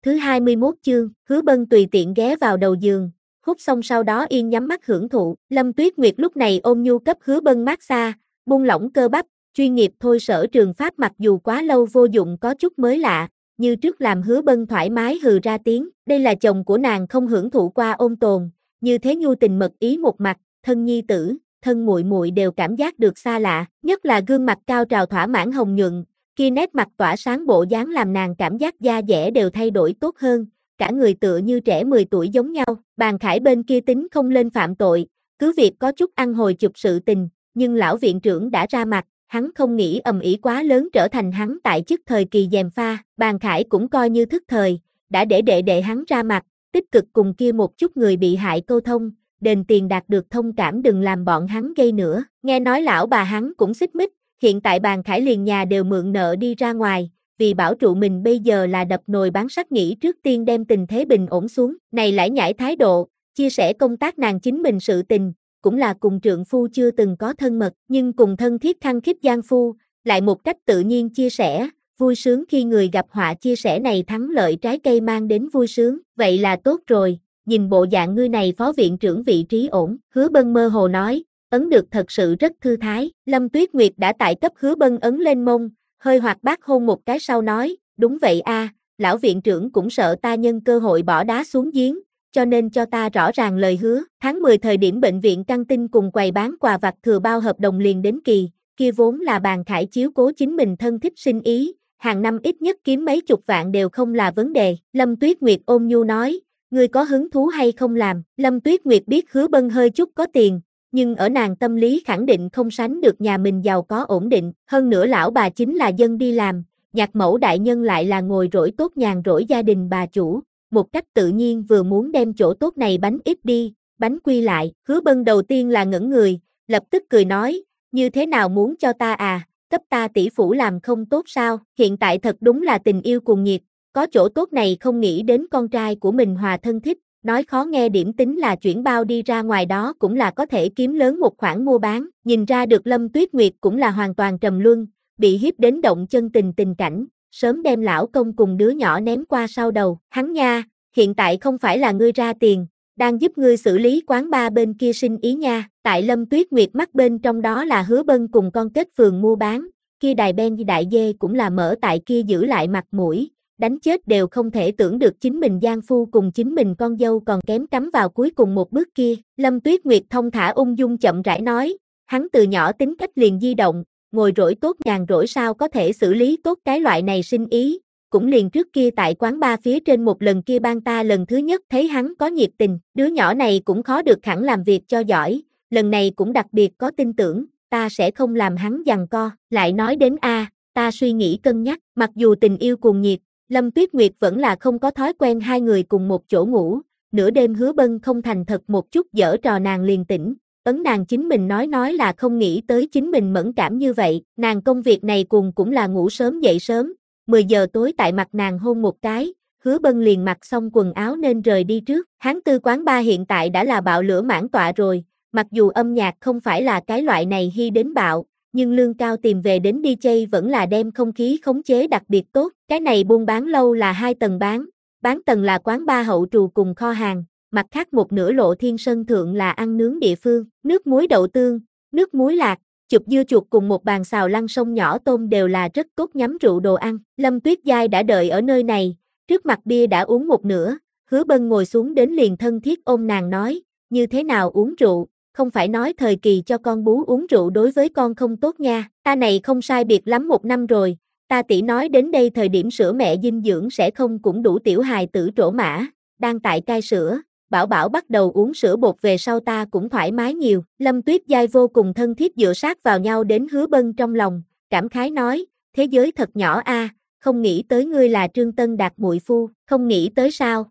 Thứ 21 chương, Hứa Bân tùy tiện ghé vào đầu giường, hút xong sau đó yên nhắm mắt hưởng thụ. Lâm Tuyết Nguyệt lúc này ôm nhu cấp Hứa Bân massage, buông lỏng cơ bắp, chuyên nghiệp thôi. Sở Trường Pháp mặc dù quá lâu vô dụng có chút mới lạ, như trước làm Hứa Bân thoải mái hừ ra tiếng. Đây là chồng của nàng không hưởng thụ qua ôn tồn, như thế nhu tình mật ý một mặt, thân nhi tử, thân muội muội đều cảm giác được xa lạ, nhất là gương mặt cao trào thỏa mãn hồng nhuận, kia nét mặt tỏa sáng bộ dáng làm nàng cảm giác da dẻ đều thay đổi tốt hơn, cả người tựa như trẻ 10 tuổi giống nhau. Bàn Khải bên kia tính không lên phạm tội, cứ việc có chút ăn hồi chụp sự tình, nhưng lão viện trưởng đã ra mặt, hắn không nghĩ ầm ĩ quá lớn trở thành hắn tại chức thời kỳ gièm pha. Bàn Khải cũng coi như thức thời, đã để đệ đệ hắn ra mặt, tích cực cùng kia một chút người bị hại câu thông, đền tiền đạt được thông cảm đừng làm bọn hắn gây nữa. Nghe nói lão bà hắn cũng xích mích, hiện tại Bàn Khải liền nhà đều mượn nợ đi ra ngoài, vì bảo trụ mình bây giờ là đập nồi bán sắt, nghĩ trước tiên đem tình thế bình ổn xuống. Này lải nhải thái độ, chia sẻ công tác nàng chính mình sự tình, cũng là cùng trượng phu chưa từng có thân mật, nhưng cùng thân thiết khăng khít giang phu, lại một cách tự nhiên chia sẻ, vui sướng khi người gặp họa. Chia sẻ này thắng lợi trái cây mang đến vui sướng, vậy là tốt rồi, nhìn bộ dạng ngươi này phó viện trưởng vị trí ổn. Hứa Bân mơ hồ nói, ấn được thật sự rất thư thái. Lâm Tuyết Nguyệt đã tại cấp Hứa Bân ấn lên mông, hơi hoạt bát hôn một cái sau nói, đúng vậy a, lão viện trưởng cũng sợ ta nhân cơ hội bỏ đá xuống giếng, cho nên cho ta rõ ràng lời hứa. Tháng 10 thời điểm bệnh viện căng tin cùng quầy bán quà vặt thừa bao hợp đồng liền đến kỳ, kia vốn là Bàn Khải chiếu cố chính mình thân thích sinh ý, hàng năm ít nhất kiếm mấy chục vạn đều không là vấn đề. Lâm Tuyết Nguyệt ôn nhu nói, ngươi có hứng thú hay không làm? Lâm Tuyết Nguyệt biết Hứa Bân hơi chút có tiền, nhưng ở nàng tâm lý khẳng định không sánh được nhà mình giàu có ổn định, hơn nữa lão bà chính là dân đi làm, nhạc mẫu đại nhân lại là ngồi rỗi tốt nhàn rỗi gia đình bà chủ, một cách tự nhiên vừa muốn đem chỗ tốt này bánh ít đi, bánh quy lại. Hứa Bân đầu tiên là ngẩn người, lập tức cười nói, như thế nào muốn cho ta à, cấp ta tỷ phủ làm không tốt sao? Hiện tại thật đúng là tình yêu cuồng nhiệt, có chỗ tốt này không nghĩ đến con trai của mình hòa thân thích. Nói khó nghe điểm tính là chuyển bao đi ra ngoài đó cũng là có thể kiếm lớn một khoản mua bán. Nhìn ra được Lâm Tuyết Nguyệt cũng là hoàn toàn trầm luân, bị hiếp đến động chân tình cảnh, sớm đem lão công cùng đứa nhỏ ném qua sau đầu. Hắn nha, hiện tại không phải là ngươi ra tiền, đang giúp ngươi xử lý quán bar bên kia sinh ý nha. Tại Lâm Tuyết Nguyệt mắt bên trong đó là Hứa Bân cùng con kết phường mua bán, kia đài ben đại dê cũng là mở tại kia giữ lại mặt mũi. Đánh chết đều không thể tưởng được chính mình giang phu cùng chính mình con dâu còn kém cắm vào cuối cùng một bước kia. Lâm Tuyết Nguyệt thông thả ung dung chậm rãi nói, hắn từ nhỏ tính cách liền di động, ngồi rỗi tốt nhàn rỗi sao có thể xử lý tốt cái loại này sinh ý, cũng liền trước kia tại quán bar phía trên một lần kia ban ta lần thứ nhất thấy hắn có nhiệt tình, đứa nhỏ này cũng khó được hẳn làm việc cho giỏi, lần này cũng đặc biệt có tin tưởng, ta sẽ không làm hắn giằng co. Lại nói đến ta suy nghĩ cân nhắc, mặc dù tình yêu cuồng nhiệt, Lâm Tuyết Nguyệt vẫn là không có thói quen hai người cùng một chỗ ngủ, nửa đêm Hứa Bân không thành thật một chút giở trò nàng liền tỉnh, ấn nàng chính mình nói là không nghĩ tới chính mình mẫn cảm như vậy, nàng công việc này cùng cũng là ngủ sớm dậy sớm, 10 giờ tối tại mặt nàng hôn một cái, Hứa Bân liền mặc xong quần áo nên rời đi trước. Hán Tư quán bar hiện tại đã là bạo lửa mãn tọa rồi, mặc dù âm nhạc không phải là cái loại này hy đến bạo, nhưng lương cao tìm về đến DJ vẫn là đem không khí khống chế đặc biệt tốt. Cái này buôn bán lâu là 2 tầng bán tầng là quán bar hậu trù cùng kho hàng, mặt khác một nửa lộ thiên sân thượng là ăn nướng địa phương, nước muối đậu tương, nước muối lạc, chụp dưa chuột cùng một bàn xào lăn sông nhỏ tôm đều là rất tốt nhắm rượu đồ ăn. Lâm Tuyết Giai đã đợi ở nơi này, trước mặt bia đã uống một nửa, Hứa Bân ngồi xuống đến liền thân thiết ôm nàng nói, như thế nào uống rượu, không phải nói thời kỳ cho con bú uống rượu đối với con không tốt nha, ta này không sai biệt lắm 1 năm rồi, ta tỷ nói đến đây thời điểm sữa mẹ dinh dưỡng sẽ không cũng đủ tiểu hài tử trổ mã, đang tại cai sữa, Bảo Bảo bắt đầu uống sữa bột về sau ta cũng thoải mái nhiều. Lâm Tuyết Giai vô cùng thân thiết dựa sát vào nhau đến Hứa Bân trong lòng, cảm khái nói, thế giới thật nhỏ không nghĩ tới ngươi là Trương Tân Đạt muội phu, không nghĩ tới sao?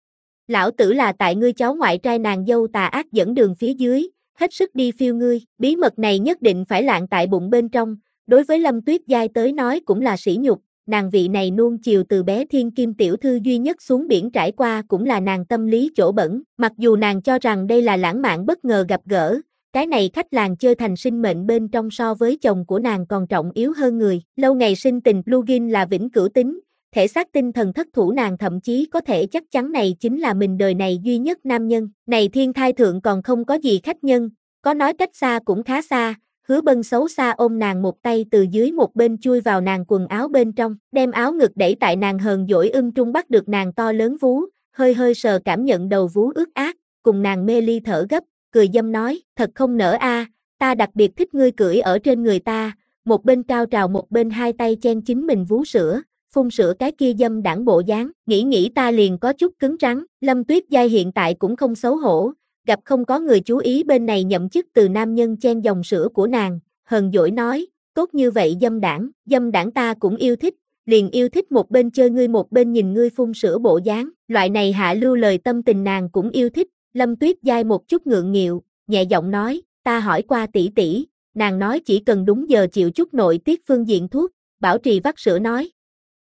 Lão tử là tại ngươi cháu ngoại trai nàng dâu tà ác dẫn đường phía dưới, hết sức đi phiêu ngươi, bí mật này nhất định phải lạng tại bụng bên trong, đối với Lâm Tuyết Giai tới nói cũng là sỉ nhục, nàng vị này nuông chiều từ bé thiên kim tiểu thư duy nhất xuống biển trải qua cũng là nàng tâm lý chỗ bẩn, mặc dù nàng cho rằng đây là lãng mạn bất ngờ gặp gỡ, cái này khách làng chơi thành sinh mệnh bên trong so với chồng của nàng còn trọng yếu hơn người, lâu ngày sinh tình plugin là vĩnh cửu tính, thể xác tinh thần thất thủ nàng thậm chí có thể chắc chắn này chính là mình đời này duy nhất nam nhân. Này thiên thai thượng còn không có gì khách nhân, có nói cách xa cũng khá xa. Hứa Bân xấu xa ôm nàng một tay từ dưới một bên chui vào nàng quần áo bên trong, đem áo ngực đẩy tại nàng hờn dỗi trung bắt được nàng to lớn vú, hơi hơi sờ cảm nhận đầu vú ướt át, cùng nàng mê ly thở gấp, cười dâm nói, thật không nỡ a, ta đặc biệt thích ngươi cưỡi ở trên người ta, một bên cao trào một bên hai tay chen chính mình vú sữa, phun sữa cái kia dâm đãng bộ dáng, nghĩ ta liền có chút cứng rắn. Lâm Tuyết Giai hiện tại cũng không xấu hổ, gặp không có người chú ý bên này nhậm chức từ nam nhân chen dòng sữa của nàng, hờn dỗi nói, tốt như vậy dâm đãng ta cũng yêu thích, liền yêu thích một bên chơi ngươi một bên nhìn ngươi phun sữa bộ dáng, loại này hạ lưu lời tâm tình nàng cũng yêu thích. Lâm Tuyết Giai một chút ngượng nghịu, nhẹ giọng nói, ta hỏi qua tỷ tỷ, nàng nói chỉ cần đúng giờ chịu chút nội tiết phương diện thuốc. Bảo Trì vắt sữa nói,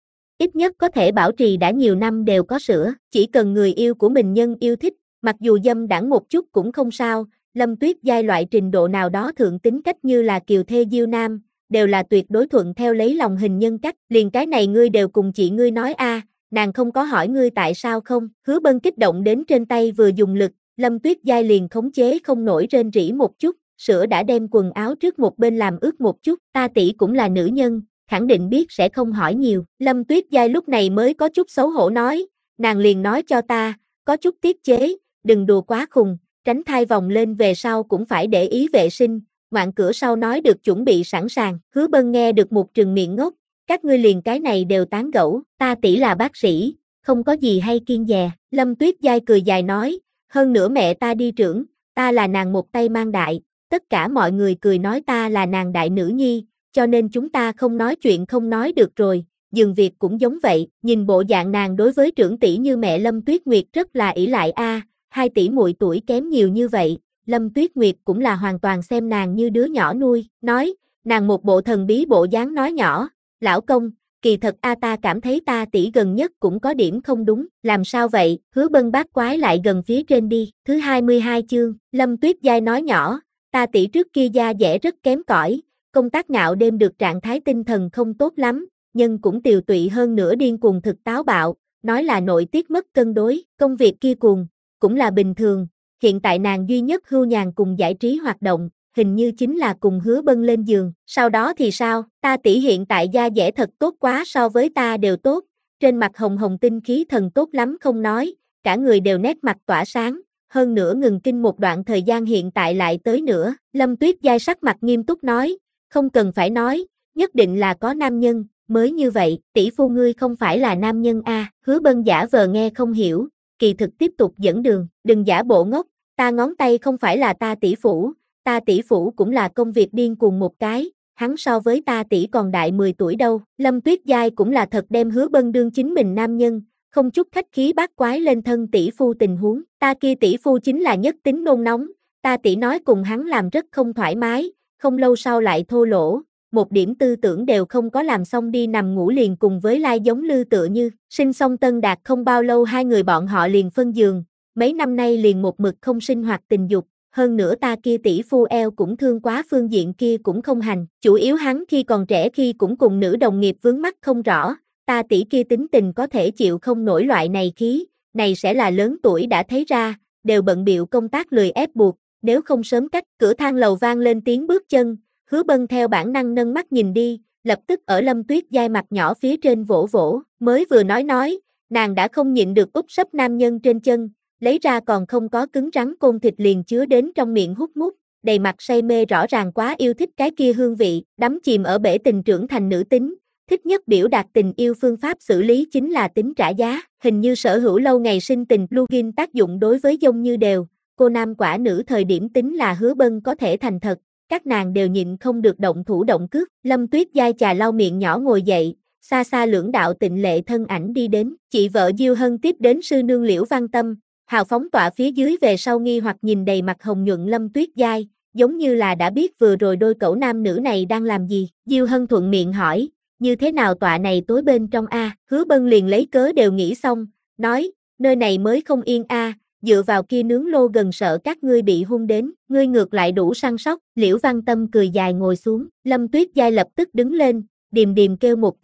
ít nhất có thể bảo trì đã nhiều năm đều có sữa, chỉ cần người yêu của mình nhân yêu thích, mặc dù dâm đãng một chút cũng không sao. Lâm Tuyết Giai loại trình độ nào đó thượng tính cách như là kiều thê diêu nam, đều là tuyệt đối thuận theo lấy lòng hình nhân cách, liền cái này ngươi đều cùng chị ngươi nói a, nàng không có hỏi ngươi tại sao không. Hứa Bân kích động đến trên tay vừa dùng lực, Lâm Tuyết Giai liền khống chế không nổi rên rỉ một chút, sữa đã đem quần áo trước một bên làm ướt một chút, ta tỷ cũng là nữ nhân, khẳng định biết sẽ không hỏi nhiều. Lâm Tuyết Giai lúc này mới có chút xấu hổ nói, nàng liền nói cho ta, có chút tiết chế, đừng đùa quá khùng, tránh thai vòng lên về sau cũng phải để ý vệ sinh, ngoạn cửa sau nói được chuẩn bị sẵn sàng. Hứa Bân nghe được một trừng miệng ngốc, các ngươi liền cái này đều tán gẫu, ta tỷ là bác sĩ, không có gì hay kiêng dè. Lâm Tuyết Giai cười dài nói, hơn nữa mẹ ta đi trưởng, ta là nàng một tay mang đại, tất cả mọi người cười nói ta là nàng đại nữ nhi, cho nên chúng ta không nói chuyện không nói được rồi. Dường việc cũng giống vậy, nhìn bộ dạng nàng đối với trưởng tỷ như mẹ Lâm Tuyết Nguyệt rất là ỷ lại a, hai tỷ muội tuổi kém nhiều như vậy, Lâm Tuyết Nguyệt cũng là hoàn toàn xem nàng như đứa nhỏ nuôi, nói, nàng một bộ thần bí bộ dáng nói nhỏ, lão công, kỳ thật a ta cảm thấy ta tỷ gần nhất cũng có điểm không đúng, làm sao vậy? Hứa Bân bát quái lại gần phía trên đi. Thứ 22 chương, Lâm Tuyết Giai nói nhỏ, ta tỷ trước kia da dẻ rất kém cỏi, công tác ngạo đêm được trạng thái tinh thần không tốt lắm, nhưng cũng tiều tụy hơn nữa điên cuồng thực táo bạo, nói là nội tiết mất cân đối, công việc kia cuồng, cũng là bình thường. Hiện tại nàng duy nhất hưu nhàn cùng giải trí hoạt động, hình như chính là cùng Hứa Bân lên giường. Sau đó thì sao? Ta tỷ hiện tại da dẻ thật tốt quá, so với ta đều tốt, trên mặt hồng hồng tinh khí thần tốt lắm không nói, cả người đều nét mặt tỏa sáng, hơn nữa ngừng kinh một đoạn thời gian hiện tại lại tới nữa. Lâm Tuyết Giai sắc mặt nghiêm túc nói, không cần phải nói, nhất định là có nam nhân mới như vậy, tỷ phu ngươi không phải là nam nhân a. Hứa Bân giả vờ nghe không hiểu, kỳ thực tiếp tục dẫn đường, đừng giả bộ ngốc, ta ngón tay không phải là ta tỷ phủ cũng là công việc điên cuồng một cái, hắn so với ta tỷ còn đại 10 tuổi đâu. Lâm Tuyết Giai cũng là thật đem Hứa Bân đương chính mình nam nhân, không chút khách khí bát quái lên thân tỷ phu tình huống, ta kia tỷ phu chính là nhất tính nôn nóng, ta tỷ nói cùng hắn làm rất không thoải mái, không lâu sau lại thô lỗ, một điểm tư tưởng đều không có, làm xong đi nằm ngủ liền cùng với Lai giống lư tựa như. Sinh xong Tân Đạt không bao lâu hai người bọn họ liền phân giường, mấy năm nay liền một mực không sinh hoạt tình dục, hơn nữa ta kia tỷ phu eo cũng thương quá, phương diện kia cũng không hành, chủ yếu hắn khi còn trẻ khi cũng cùng nữ đồng nghiệp vướng mắc không rõ, ta tỷ kia tính tình có thể chịu không nổi loại này khí, này sẽ là lớn tuổi đã thấy ra, đều bận bịu công tác lười ép buộc, nếu không sớm cách. Cửa thang lầu vang lên tiếng bước chân, Hứa Bân theo bản năng nâng mắt nhìn đi, lập tức ở Lâm Tuyết Giai mặt nhỏ phía trên vỗ vỗ, mới vừa nói, nàng đã không nhịn được úp sấp nam nhân trên chân, lấy ra còn không có cứng rắn côn thịt liền chứa đến trong miệng hút mút, đầy mặt say mê, rõ ràng quá yêu thích cái kia hương vị, đắm chìm ở bể tình trưởng thành nữ tính, thích nhất biểu đạt tình yêu phương pháp xử lý chính là tính trả giá, hình như sở hữu lâu ngày sinh tình plugin tác dụng đối với dông như đều, cô nam quả nữ thời điểm tính là Hứa Bân có thể thành thật, các nàng đều nhịn không được động thủ động cước. Lâm Tuyết Giai chà lau miệng nhỏ ngồi dậy, xa xa lưỡng đạo tịnh lệ thân ảnh đi đến, chị vợ Diêu Hân tiếp đến sư nương Liễu Văn Tâm, hào phóng tọa phía dưới về sau nghi hoặc nhìn đầy mặt hồng nhuận Lâm Tuyết Giai, giống như là đã biết vừa rồi đôi cẩu nam nữ này đang làm gì. Diêu Hân thuận miệng hỏi, như thế nào tọa này tối bên trong a? Hứa Bân liền lấy cớ đều nghĩ xong, nói, nơi này mới không yên a, dựa vào kia nướng lô gần sợ các ngươi bị hung đến, ngươi ngược lại đủ săn sóc. Liễu Văn Tâm cười dài ngồi xuống, Lâm Tuyết Giai lập tức đứng lên, điềm điềm kêu một tiếng,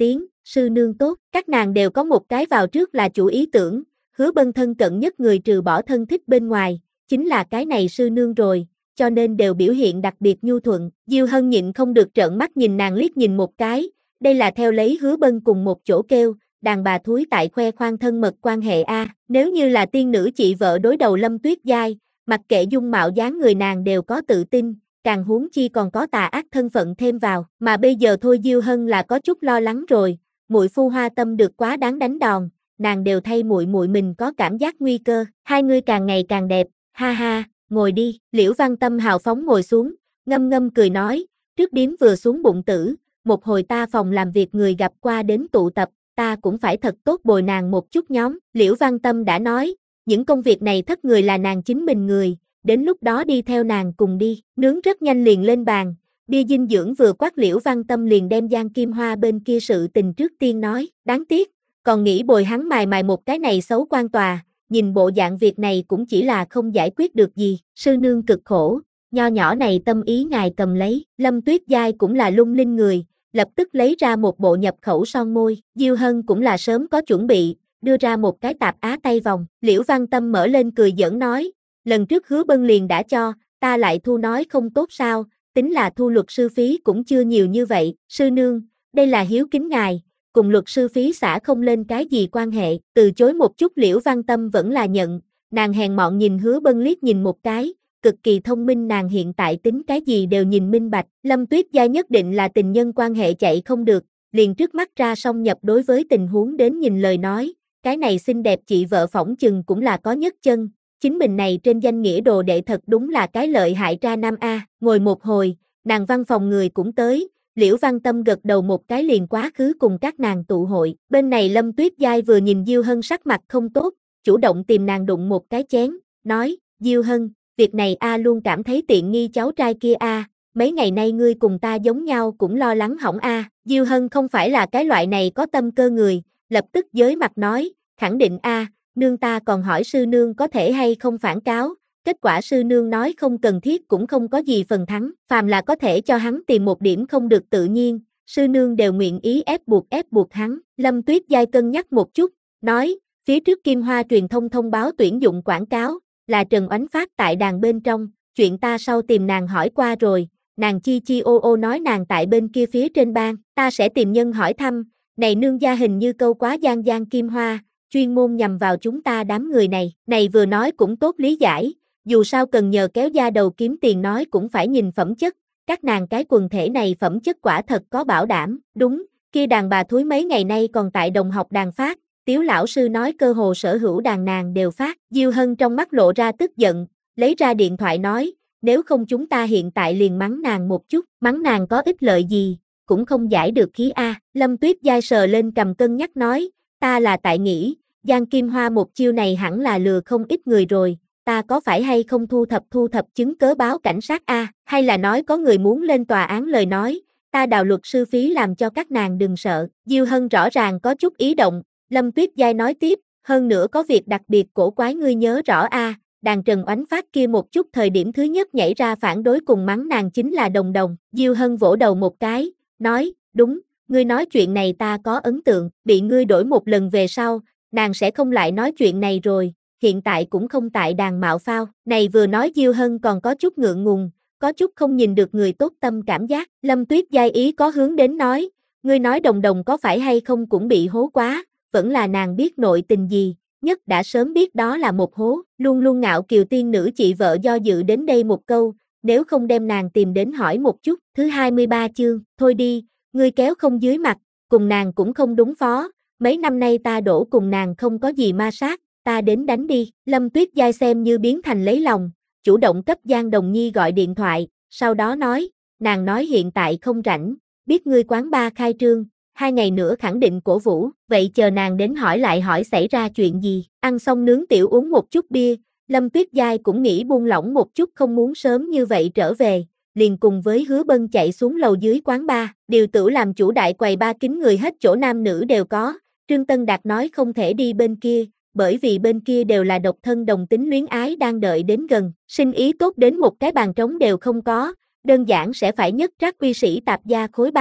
sư nương tốt, các nàng đều có một cái vào trước là chủ ý tưởng, Hứa Bân thân cận nhất người trừ bỏ thân thích bên ngoài, chính là cái này sư nương rồi, cho nên đều biểu hiện đặc biệt nhu thuận. Diêu Hân nhịn không được trợn mắt nhìn nàng liếc nhìn một cái, đây là theo lấy Hứa Bân cùng một chỗ kêu, đàn bà thúi tại khoe khoang thân mật quan hệ a, nếu như là tiên nữ chị vợ đối đầu Lâm Tuyết Giai, mặc kệ dung mạo dáng người nàng đều có tự tin, càng huống chi còn có tà ác thân phận thêm vào, mà bây giờ thôi Diêu Hân là có chút lo lắng rồi, muội phu Hoa Tâm được quá đáng đánh đòn, nàng đều thay muội muội mình có cảm giác nguy cơ, hai người càng ngày càng đẹp, ha ha, ngồi đi, Liễu Văn Tâm hào phóng ngồi xuống, ngâm ngâm cười nói, trước điếm vừa xuống bụng tử, một hồi ta phòng làm việc người gặp qua đến tụ tập, ta cũng phải thật tốt bồi nàng một chút nhóm, Liễu Văn Tâm đã nói, những công việc này thất người là nàng chính mình người, đến lúc đó đi theo nàng cùng đi, nướng rất nhanh liền lên bàn, bia dinh dưỡng vừa quát Liễu Văn Tâm liền đem Giang Kim Hoa bên kia sự tình trước tiên nói, đáng tiếc, còn nghĩ bồi hắn mài mài một cái này xấu quan tòa, nhìn bộ dạng việc này cũng chỉ là không giải quyết được gì, sư nương cực khổ, nho nhỏ này tâm ý ngài cầm lấy, Lâm Tuyết Giai cũng là lung linh người, lập tức lấy ra một bộ nhập khẩu son môi, Diêu Hân cũng là sớm có chuẩn bị, đưa ra một cái tạp á tay vòng, Liễu Văn Tâm mở lên cười giỡn nói, lần trước Hứa Bân liền đã cho, ta lại thu nói không tốt sao, tính là thu luật sư phí cũng chưa nhiều như vậy, sư nương, đây là hiếu kính ngài, cùng luật sư phí xả không lên cái gì quan hệ, từ chối một chút Liễu Văn Tâm vẫn là nhận, nàng hèn mọn nhìn Hứa Bân liếc nhìn một cái, cực kỳ thông minh nàng hiện tại tính cái gì đều nhìn minh bạch, Lâm Tuyết Giai nhất định là tình nhân quan hệ chạy không được, liền trước mắt ra song nhập đối với tình huống đến nhìn lời nói, cái này xinh đẹp chị vợ phỏng chừng cũng là có nhất chân, chính mình này trên danh nghĩa đồ đệ thật đúng là cái lợi hại ra nam a, ngồi một hồi, nàng văn phòng người cũng tới, Liễu Văn Tâm gật đầu một cái liền quá khứ cùng các nàng tụ hội, bên này Lâm Tuyết Giai vừa nhìn Diêu Hân sắc mặt không tốt, chủ động tìm nàng đụng một cái chén, nói, Diêu Hân, việc này a luôn cảm thấy tiện nghi cháu trai kia a, mấy ngày nay ngươi cùng ta giống nhau cũng lo lắng hỏng a, Diêu Hân không phải là cái loại này có tâm cơ người, lập tức giới mặt nói, khẳng định a, nương ta còn hỏi sư nương có thể hay không phản cáo, kết quả sư nương nói không cần thiết cũng không có gì phần thắng, phàm là có thể cho hắn tìm một điểm không được tự nhiên, sư nương đều nguyện ý ép buộc hắn, Lâm Tuyết Giai cân nhắc một chút, nói, phía trước Kim Hoa truyền thông thông báo tuyển dụng quảng cáo, là Trần Oánh phát tại đàn bên trong, chuyện ta sau tìm nàng hỏi qua rồi, nàng chi ô nói nàng tại bên kia phía trên bang, ta sẽ tìm nhân hỏi thăm, này nương gia hình như câu quá Giang Kim Hoa, chuyên môn nhằm vào chúng ta đám người này vừa nói cũng tốt lý giải, dù sao cần nhờ kéo da đầu kiếm tiền nói cũng phải nhìn phẩm chất, các nàng cái quần thể này phẩm chất quả thật có bảo đảm, đúng, kia đàn bà thúi mấy ngày nay còn tại đồng học đàn phát, Tiếu lão sư nói cơ hồ sở hữu đàn nàng đều phát, Diêu Hân trong mắt lộ ra tức giận, lấy ra điện thoại nói, nếu không chúng ta hiện tại liền mắng nàng một chút, mắng nàng có ích lợi gì, cũng không giải được khí a. Lâm Tuyết Giai sờ lên cầm cân nhắc nói, ta là tại nghĩ, Giang Kim Hoa một chiêu này hẳn là lừa không ít người rồi, ta có phải hay không thu thập chứng cớ báo cảnh sát a, hay là nói có người muốn lên tòa án lời nói, ta đào luật sư phí làm cho các nàng đừng sợ, Diêu Hân rõ ràng có chút ý động, Lâm Tuyết Giai nói tiếp, hơn nữa có việc đặc biệt cổ quái ngươi nhớ rõ a, đàn Trần Oánh phát kia một chút thời điểm thứ nhất nhảy ra phản đối cùng mắng nàng chính là Đồng Đồng, Diêu Hân vỗ đầu một cái, nói, đúng, ngươi nói chuyện này ta có ấn tượng, bị ngươi đổi một lần về sau, nàng sẽ không lại nói chuyện này rồi, hiện tại cũng không tại đàn mạo phao, này vừa nói Diêu Hân còn có chút ngượng ngùng, có chút không nhìn được người tốt tâm cảm giác, Lâm Tuyết Giai ý có hướng đến nói, ngươi nói Đồng Đồng có phải hay không cũng bị hố quá, vẫn là nàng biết nội tình gì, nhất đã sớm biết đó là một hố, luôn luôn ngạo kiều tiên nữ chị vợ do dự đến đây một câu, nếu không đem nàng tìm đến hỏi một chút, thứ 23 chương, thôi đi, ngươi kéo không dưới mặt, cùng nàng cũng không đúng phó, mấy năm nay ta đổ cùng nàng không có gì ma sát, ta đến đánh đi, Lâm Tuyết Giai xem như biến thành lấy lòng, chủ động cấp Giang Đồng Nhi gọi điện thoại, sau đó nói, nàng nói hiện tại không rảnh, biết ngươi quán bar khai trương, 2 ngày nữa khẳng định cổ vũ, vậy chờ nàng đến hỏi lại hỏi xảy ra chuyện gì, ăn xong nướng tiểu uống một chút bia, Lâm Tuyết Giai cũng nghĩ buông lỏng một chút không muốn sớm như vậy trở về, liền cùng với Hứa Bân chạy xuống lầu dưới quán bar, điều tử làm chủ đại quầy ba kín người hết chỗ nam nữ đều có, Trương Tân Đạt nói không thể đi bên kia, bởi vì bên kia đều là độc thân đồng tính luyến ái đang đợi đến gần, sinh ý tốt đến một cái bàn trống đều không có, đơn giản sẽ phải nhất trác uy sĩ tạp gia khối băng,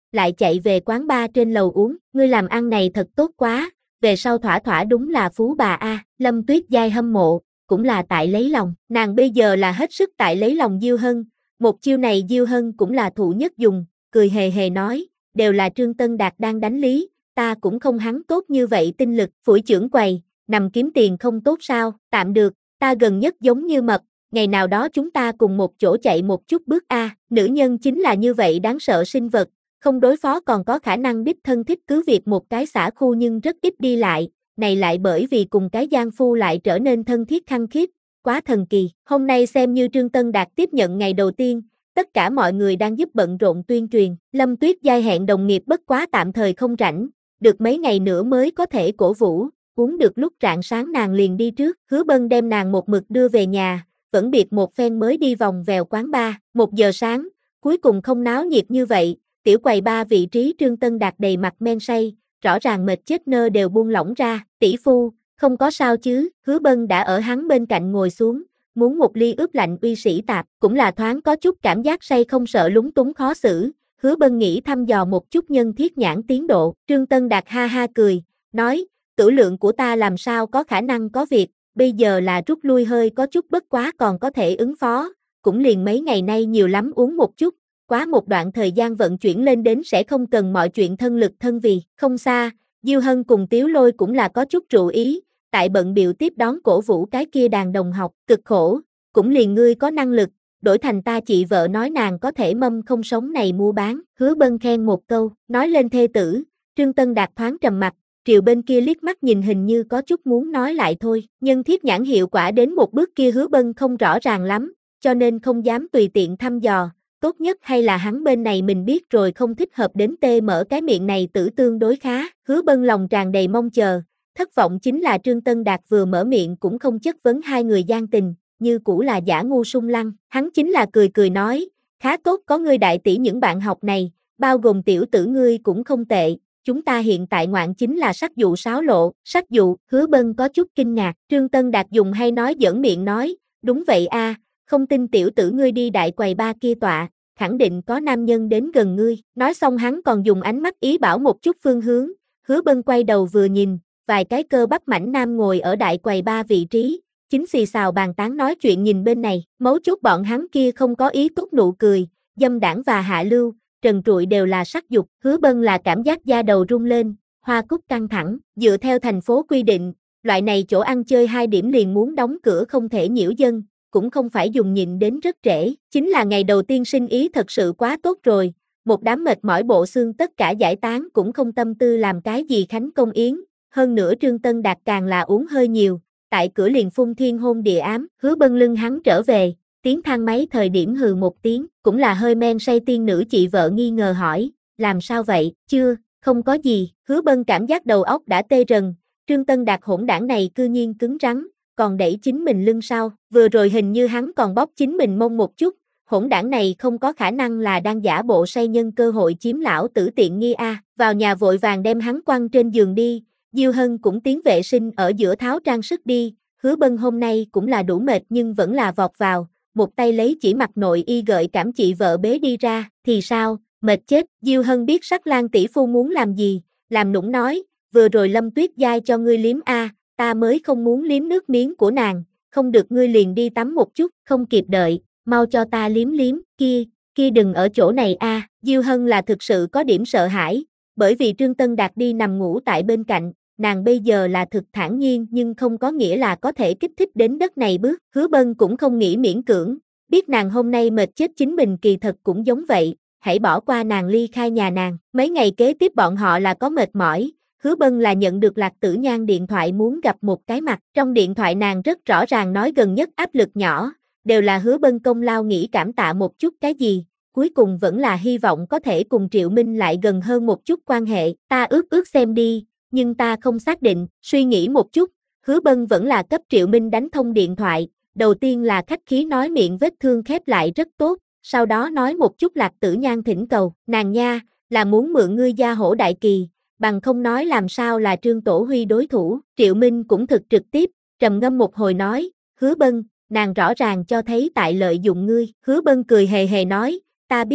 lại chạy về quán bar trên lầu uống, ngươi làm ăn này thật tốt quá, về sau thỏa thỏa đúng là phú bà a. Lâm Tuyết Giai hâm mộ, cũng là tại lấy lòng, nàng bây giờ là hết sức tại lấy lòng Diêu Hân, một chiêu này Diêu Hân cũng là thủ nhất dùng, cười hề hề nói, đều là Trương Tân Đạt đang đánh lý, ta cũng không hắn tốt như vậy tinh lực, phủi chưởng quầy, nằm kiếm tiền không tốt sao, tạm được, ta gần nhất giống như mập, ngày nào đó chúng ta cùng một chỗ chạy một chút bước a. Nữ nhân chính là như vậy đáng sợ sinh vật, không đối phó còn có khả năng đích thân thích cứ việc một cái xã khu nhưng rất ít đi lại, này lại bởi vì cùng cái giang phu lại trở nên thân thiết khăng khít, quá thần kỳ. Hôm nay xem như Trương Tân Đạt tiếp nhận ngày đầu tiên, tất cả mọi người đang giúp bận rộn tuyên truyền, Lâm Tuyết Giai hẹn đồng nghiệp bất quá tạm thời không rảnh, được mấy ngày nữa mới có thể cổ vũ, uống được lúc rạng sáng nàng liền đi trước, Hứa Bân đem nàng một mực đưa về nhà, vẫn biệt một phen mới đi vòng vèo quán bar, 1 giờ sáng, cuối cùng không náo nhiệt như vậy, tiểu quầy ba vị trí Trương Tân Đạt đầy mặt men say, rõ ràng mệt chết nơ đều buông lỏng ra, tỷ phu, không có sao chứ, Hứa Bân đã ở hắn bên cạnh ngồi xuống, muốn một ly ướp lạnh uy sĩ tạp, cũng là thoáng có chút cảm giác say không sợ lúng túng khó xử, Hứa Bân nghĩ thăm dò một chút nhân thiết nhãn tiến độ, Trương Tân Đạt ha ha cười, nói, tử lượng của ta làm sao có khả năng có việc, bây giờ là rút lui hơi có chút bất quá còn có thể ứng phó, cũng liền mấy ngày nay nhiều lắm uống một chút, quá một đoạn thời gian vận chuyển lên đến sẽ không cần mọi chuyện thân lực thân vì, không xa, Diêu Hân cùng Tiếu Lôi cũng là có chút trụ ý, tại bận biểu tiếp đón cổ vũ cái kia đàn đồng học, cực khổ, cũng liền ngươi có năng lực, đổi thành ta chị vợ nói nàng có thể mâm không sống này mua bán, Hứa Bân khen một câu, nói lên thê tử, Trương Tân Đạt thoáng trầm mặt, Triều bên kia liếc mắt nhìn hình như có chút muốn nói lại thôi, nhân thiết nhãn hiệu quả đến một bước kia Hứa Bân không rõ ràng lắm, cho nên không dám tùy tiện thăm dò, tốt nhất hay là hắn bên này mình biết rồi không thích hợp đến tê mở cái miệng này tử tương đối khá, Hứa Bân lòng tràn đầy mong chờ, thất vọng chính là Trương Tân Đạt vừa mở miệng cũng không chất vấn hai người gian tình, như cũ là giả ngu sung lăng, hắn chính là cười cười nói, khá tốt có ngươi đại tỷ những bạn học này, bao gồm tiểu tử ngươi cũng không tệ. Chúng ta hiện tại ngoạn chính là sắc dụ sáo lộ, sắc dụ, Hứa Bân có chút kinh ngạc, Trương Tân Đạt dùng hay nói giỡn miệng nói, đúng vậy a, không tin tiểu tử ngươi đi đại quầy ba kia tọa, khẳng định có nam nhân đến gần ngươi, nói xong hắn còn dùng ánh mắt ý bảo một chút phương hướng, Hứa Bân quay đầu vừa nhìn, vài cái cơ bắp mảnh nam ngồi ở đại quầy ba vị trí, chính xì xào bàn tán nói chuyện nhìn bên này, mấu chốt bọn hắn kia không có ý tốt nụ cười, dâm đảng và hạ lưu, trần trụi đều là sắc dục, Hứa Bân là cảm giác da đầu rung lên, hoa cúc căng thẳng, dựa theo thành phố quy định, loại này chỗ ăn chơi 2 điểm liền muốn đóng cửa không thể nhiễu dân, cũng không phải dùng nhịn đến rất trễ, chính là ngày đầu tiên sinh ý thật sự quá tốt rồi, một đám mệt mỏi bộ xương tất cả giải tán cũng không tâm tư làm cái gì khánh công yến, hơn nữa Trương Tân Đạt càng là uống hơi nhiều, tại cửa liền phun thiên hôn địa ám, Hứa Bân lưng hắn trở về, tiếng thang máy thời điểm hừ một tiếng, cũng là hơi men say tiên nữ chị vợ nghi ngờ hỏi, làm sao vậy, chưa, không có gì, Hứa Bân cảm giác đầu óc đã tê rần, Trương Tân Đạt hỗn đảng này cư nhiên cứng rắn, còn đẩy chính mình lưng sau, vừa rồi hình như hắn còn bóp chính mình mông một chút, hỗn đảng này không có khả năng là đang giả bộ say nhân cơ hội chiếm lão tử tiện nghi a, vào nhà vội vàng đem hắn quăng trên giường đi, Diêu Hân cũng tiến vệ sinh ở giữa tháo trang sức đi, Hứa Bân hôm nay cũng là đủ mệt nhưng vẫn là vọt vào, một tay lấy chỉ mặc nội y gợi cảm chị vợ bế đi ra, thì sao, mệt chết, Diêu Hân biết Sắc Lang tỷ phu muốn làm gì, làm nũng nói, vừa rồi Lâm Tuyết Giai cho ngươi liếm a, ta mới không muốn liếm nước miếng của nàng, không được ngươi liền đi tắm một chút, không kịp đợi, mau cho ta liếm liếm, kia đừng ở chỗ này a, Diêu Hân là thực sự có điểm sợ hãi, bởi vì Trương Tân Đạt đi nằm ngủ tại bên cạnh, nàng bây giờ là thực thản nhiên nhưng không có nghĩa là có thể kích thích đến đất này bước, Hứa Bân cũng không nghĩ miễn cưỡng, biết nàng hôm nay mệt chết chính mình kỳ thật cũng giống vậy, hãy bỏ qua nàng ly khai nhà nàng, mấy ngày kế tiếp bọn họ là có mệt mỏi, Hứa Bân là nhận được Lạc Tử Nhan điện thoại muốn gặp một cái mặt, trong điện thoại nàng rất rõ ràng nói gần nhất áp lực nhỏ, đều là Hứa Bân công lao nghĩ cảm tạ một chút cái gì, cuối cùng vẫn là hy vọng có thể cùng Triệu Minh lại gần hơn một chút quan hệ, ta ước xem đi, nhưng ta không xác định, suy nghĩ một chút, Hứa Bân vẫn là cấp Triệu Minh đánh thông điện thoại, đầu tiên là khách khí nói miệng vết thương khép lại rất tốt, sau đó nói một chút Lạc Tử Nhan thỉnh cầu, nàng nha, là muốn mượn ngươi gia hổ đại kỳ, bằng không nói làm sao là Trương Tổ Huy đối thủ, Triệu Minh cũng thực trực tiếp, trầm ngâm một hồi nói, Hứa Bân, nàng rõ ràng cho thấy tại lợi dụng ngươi, Hứa Bân cười hề hề nói, ta biết,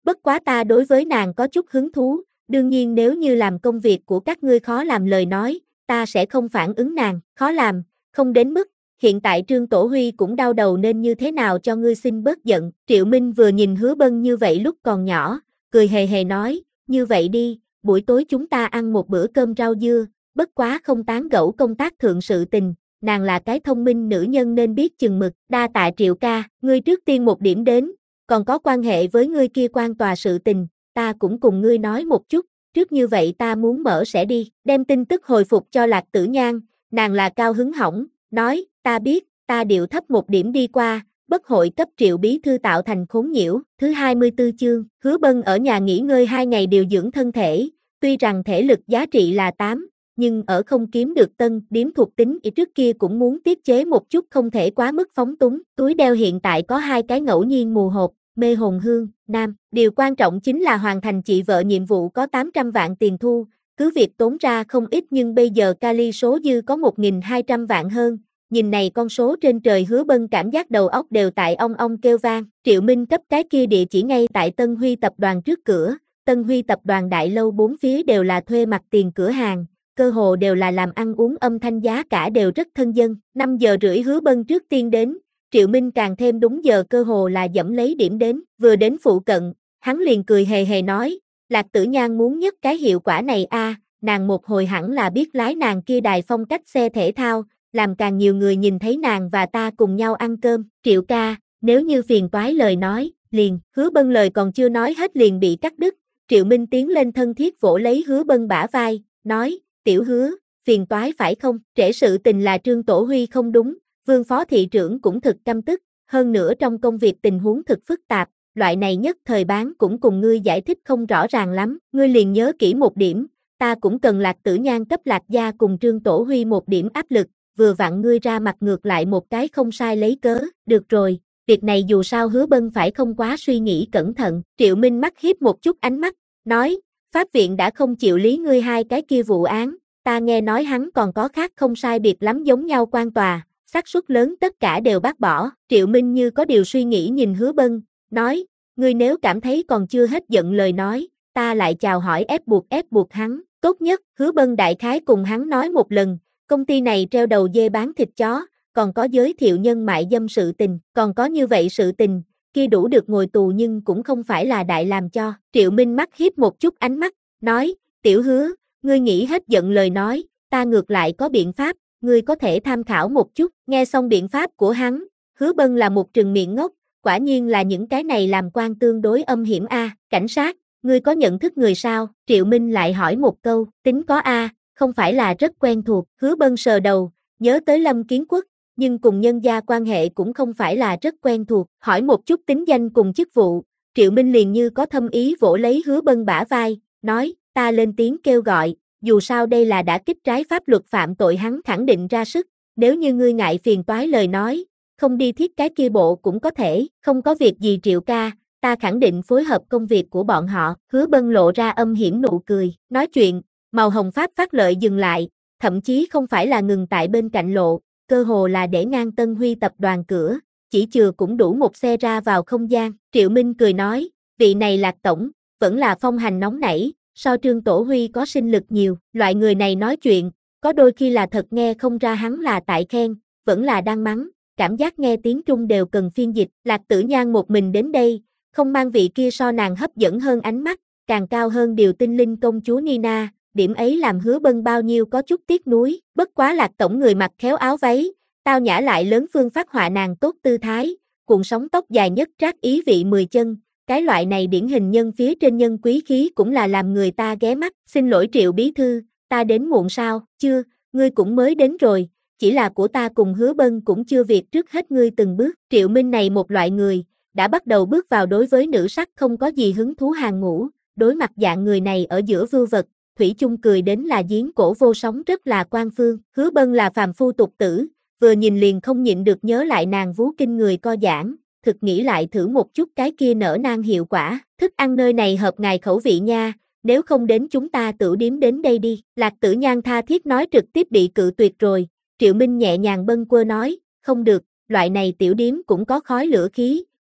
bất quá ta đối với nàng có chút hứng thú, đương nhiên nếu như làm công việc của các ngươi khó làm lời nói, ta sẽ không phản ứng nàng, khó làm, không đến mức, hiện tại Trương Tổ Huy cũng đau đầu nên như thế nào cho ngươi xin bớt giận, Triệu Minh vừa nhìn Hứa Bân như vậy lúc còn nhỏ, cười hề hề nói, như vậy đi, buổi tối chúng ta ăn một bữa cơm rau dưa, bất quá không tán gẫu công tác thượng sự tình, nàng là cái thông minh nữ nhân nên biết chừng mực, đa tạ Triệu ca, ngươi trước tiên một điểm đến, còn có quan hệ với ngươi kia quan tòa sự tình, ta cũng cùng ngươi nói một chút, trước như vậy ta muốn mở sẽ đi, đem tin tức hồi phục cho Lạc Tử Nhan, nàng là cao hứng hỏng, nói, ta biết, ta điệu thấp một điểm đi qua, bất hội cấp Triệu bí thư tạo thành khốn nhiễu, thứ 24 chương, Hứa Bân ở nhà nghỉ ngơi 2 ngày điều dưỡng thân thể, tuy rằng thể lực giá trị là 8, nhưng ở không kiếm được tân điểm thuộc tính trước kia cũng muốn tiết chế một chút không thể quá mức phóng túng, túi đeo hiện tại có 2 cái ngẫu nhiên mù hộp, mê hồn hương, nam, điều quan trọng chính là hoàn thành chị vợ nhiệm vụ có 800 vạn tiền thu, cứ việc tốn ra không ít nhưng bây giờ Kali số dư có 1.200 vạn hơn, nhìn này con số trên trời Hứa Bân cảm giác đầu óc đều tại ong kêu vang, Triệu Minh cấp cái kia địa chỉ ngay tại Tân Huy tập đoàn trước cửa, Tân Huy tập đoàn đại lâu bốn phía đều là thuê mặt tiền cửa hàng, cơ hồ đều là làm ăn uống âm thanh giá cả đều rất thân dân, 5 giờ rưỡi Hứa Bân trước tiên đến, Triệu Minh càng thêm đúng giờ cơ hồ là dẫm lấy điểm đến, vừa đến phụ cận, hắn liền cười hề hề nói, Lạc Tử Nhan muốn nhất cái hiệu quả này a, nàng một hồi hẳn là biết lái nàng kia đài phong cách xe thể thao, làm càng nhiều người nhìn thấy nàng và ta cùng nhau ăn cơm, Triệu ca, nếu như phiền toái lời nói, liền, Hứa Bân lời còn chưa nói hết liền bị cắt đứt, Triệu Minh tiến lên thân thiết vỗ lấy Hứa Bân bả vai, nói, tiểu Hứa, phiền toái phải không, trễ sự tình là Trương Tổ Huy không đúng, Vương phó thị trưởng cũng thực căm tức, hơn nữa trong công việc tình huống thực phức tạp, loại này nhất thời bán cũng cùng ngươi giải thích không rõ ràng lắm, ngươi liền nhớ kỹ một điểm, ta cũng cần Lạc Tử Nhan cấp Lạc gia cùng Trương Tổ Huy một điểm áp lực, vừa vặn ngươi ra mặt ngược lại một cái không sai lấy cớ, được rồi, việc này dù sao Hứa Bân phải không quá suy nghĩ cẩn thận, Triệu Minh mắt hiếp một chút ánh mắt, nói, pháp viện đã không chịu lý ngươi 2 cái kia vụ án, ta nghe nói hắn còn có khác không sai biệt lắm giống nhau quan tòa, xác suất lớn tất cả đều bác bỏ, Triệu Minh như có điều suy nghĩ nhìn Hứa Bân, nói, ngươi nếu cảm thấy còn chưa hết giận lời nói, ta lại chào hỏi ép buộc hắn, tốt nhất, Hứa Bân đại khái cùng hắn nói một lần, công ty này treo đầu dê bán thịt chó, còn có giới thiệu nhân mại dâm sự tình, còn có như vậy sự tình, kia đủ được ngồi tù nhưng cũng không phải là đại làm cho, Triệu Minh mắt hiếp một chút ánh mắt, nói, tiểu Hứa, ngươi nghĩ hết giận lời nói, ta ngược lại có biện pháp, ngươi có thể tham khảo một chút, nghe xong biện pháp của hắn, Hứa Bân là một trừng miệng ngốc, quả nhiên là những cái này làm quan tương đối âm hiểm a, cảnh sát, ngươi có nhận thức người sao, Triệu Minh lại hỏi một câu, tính có a, không phải là rất quen thuộc, Hứa Bân sờ đầu, nhớ tới Lâm Kiến Quốc, nhưng cùng nhân gia quan hệ cũng không phải là rất quen thuộc, hỏi một chút tính danh cùng chức vụ, Triệu Minh liền như có thâm ý vỗ lấy Hứa Bân bả vai, nói, ta lên tiếng kêu gọi, dù sao đây là đã kích trái pháp luật phạm tội hắn khẳng định ra sức, nếu như ngươi ngại phiền toái lời nói, không đi thiết cái kia bộ cũng có thể, không có việc gì Triệu ca, ta khẳng định phối hợp công việc của bọn họ, Hứa Bân lộ ra âm hiểm nụ cười, nói chuyện, màu hồng pháp phát lợi dừng lại, thậm chí không phải là ngừng tại bên cạnh lộ, cơ hồ là để ngang Tân Huy tập đoàn cửa, chỉ chừa cũng đủ một xe ra vào không gian, Triệu Minh cười nói, vị này Lạc tổng, vẫn là phong hành nóng nảy, so Trương Tổ Huy có sinh lực nhiều, loại người này nói chuyện, có đôi khi là thật nghe không ra hắn là tại khen, vẫn là đang mắng, cảm giác nghe tiếng Trung đều cần phiên dịch, Lạc Tử Nhan một mình đến đây, không mang vị kia so nàng hấp dẫn hơn ánh mắt, càng cao hơn điều tinh linh công chúa Nina, điểm ấy làm Hứa Bân bao nhiêu có chút tiếc nuối, bất quá Lạc tổng người mặc khéo áo váy, tao nhã lại lớn phương phát họa nàng tốt tư thái, cuộn sóng tóc dài nhất trác ý vị 10 chân, cái loại này điển hình nhân phía trên nhân quý khí cũng là làm người ta ghé mắt, xin lỗi Triệu bí thư, ta đến muộn sao, chưa, ngươi cũng mới đến rồi, chỉ là của ta cùng Hứa Bân cũng chưa việc trước hết ngươi từng bước, Triệu Minh này một loại người, đã bắt đầu bước vào đối với nữ sắc không có gì hứng thú hàng ngũ, đối mặt dạng người này ở giữa vưu vật, Thủy chung cười đến là giếng cổ vô sóng rất là quan phương, Hứa Bân là phàm phu tục tử, vừa nhìn liền không nhịn được nhớ lại nàng vú kinh người co giãn, thực nghĩ lại thử một chút cái kia nở nang hiệu quả, thức ăn nơi này hợp ngài khẩu vị nha, nếu không đến chúng ta tửu điếm đến đây đi, Lạc Tử Nhan tha thiết nói trực tiếp bị cự tuyệt rồi, Triệu Minh nhẹ nhàng bâng quơ nói, không được, loại này tiểu điếm cũng có khói lửa khí,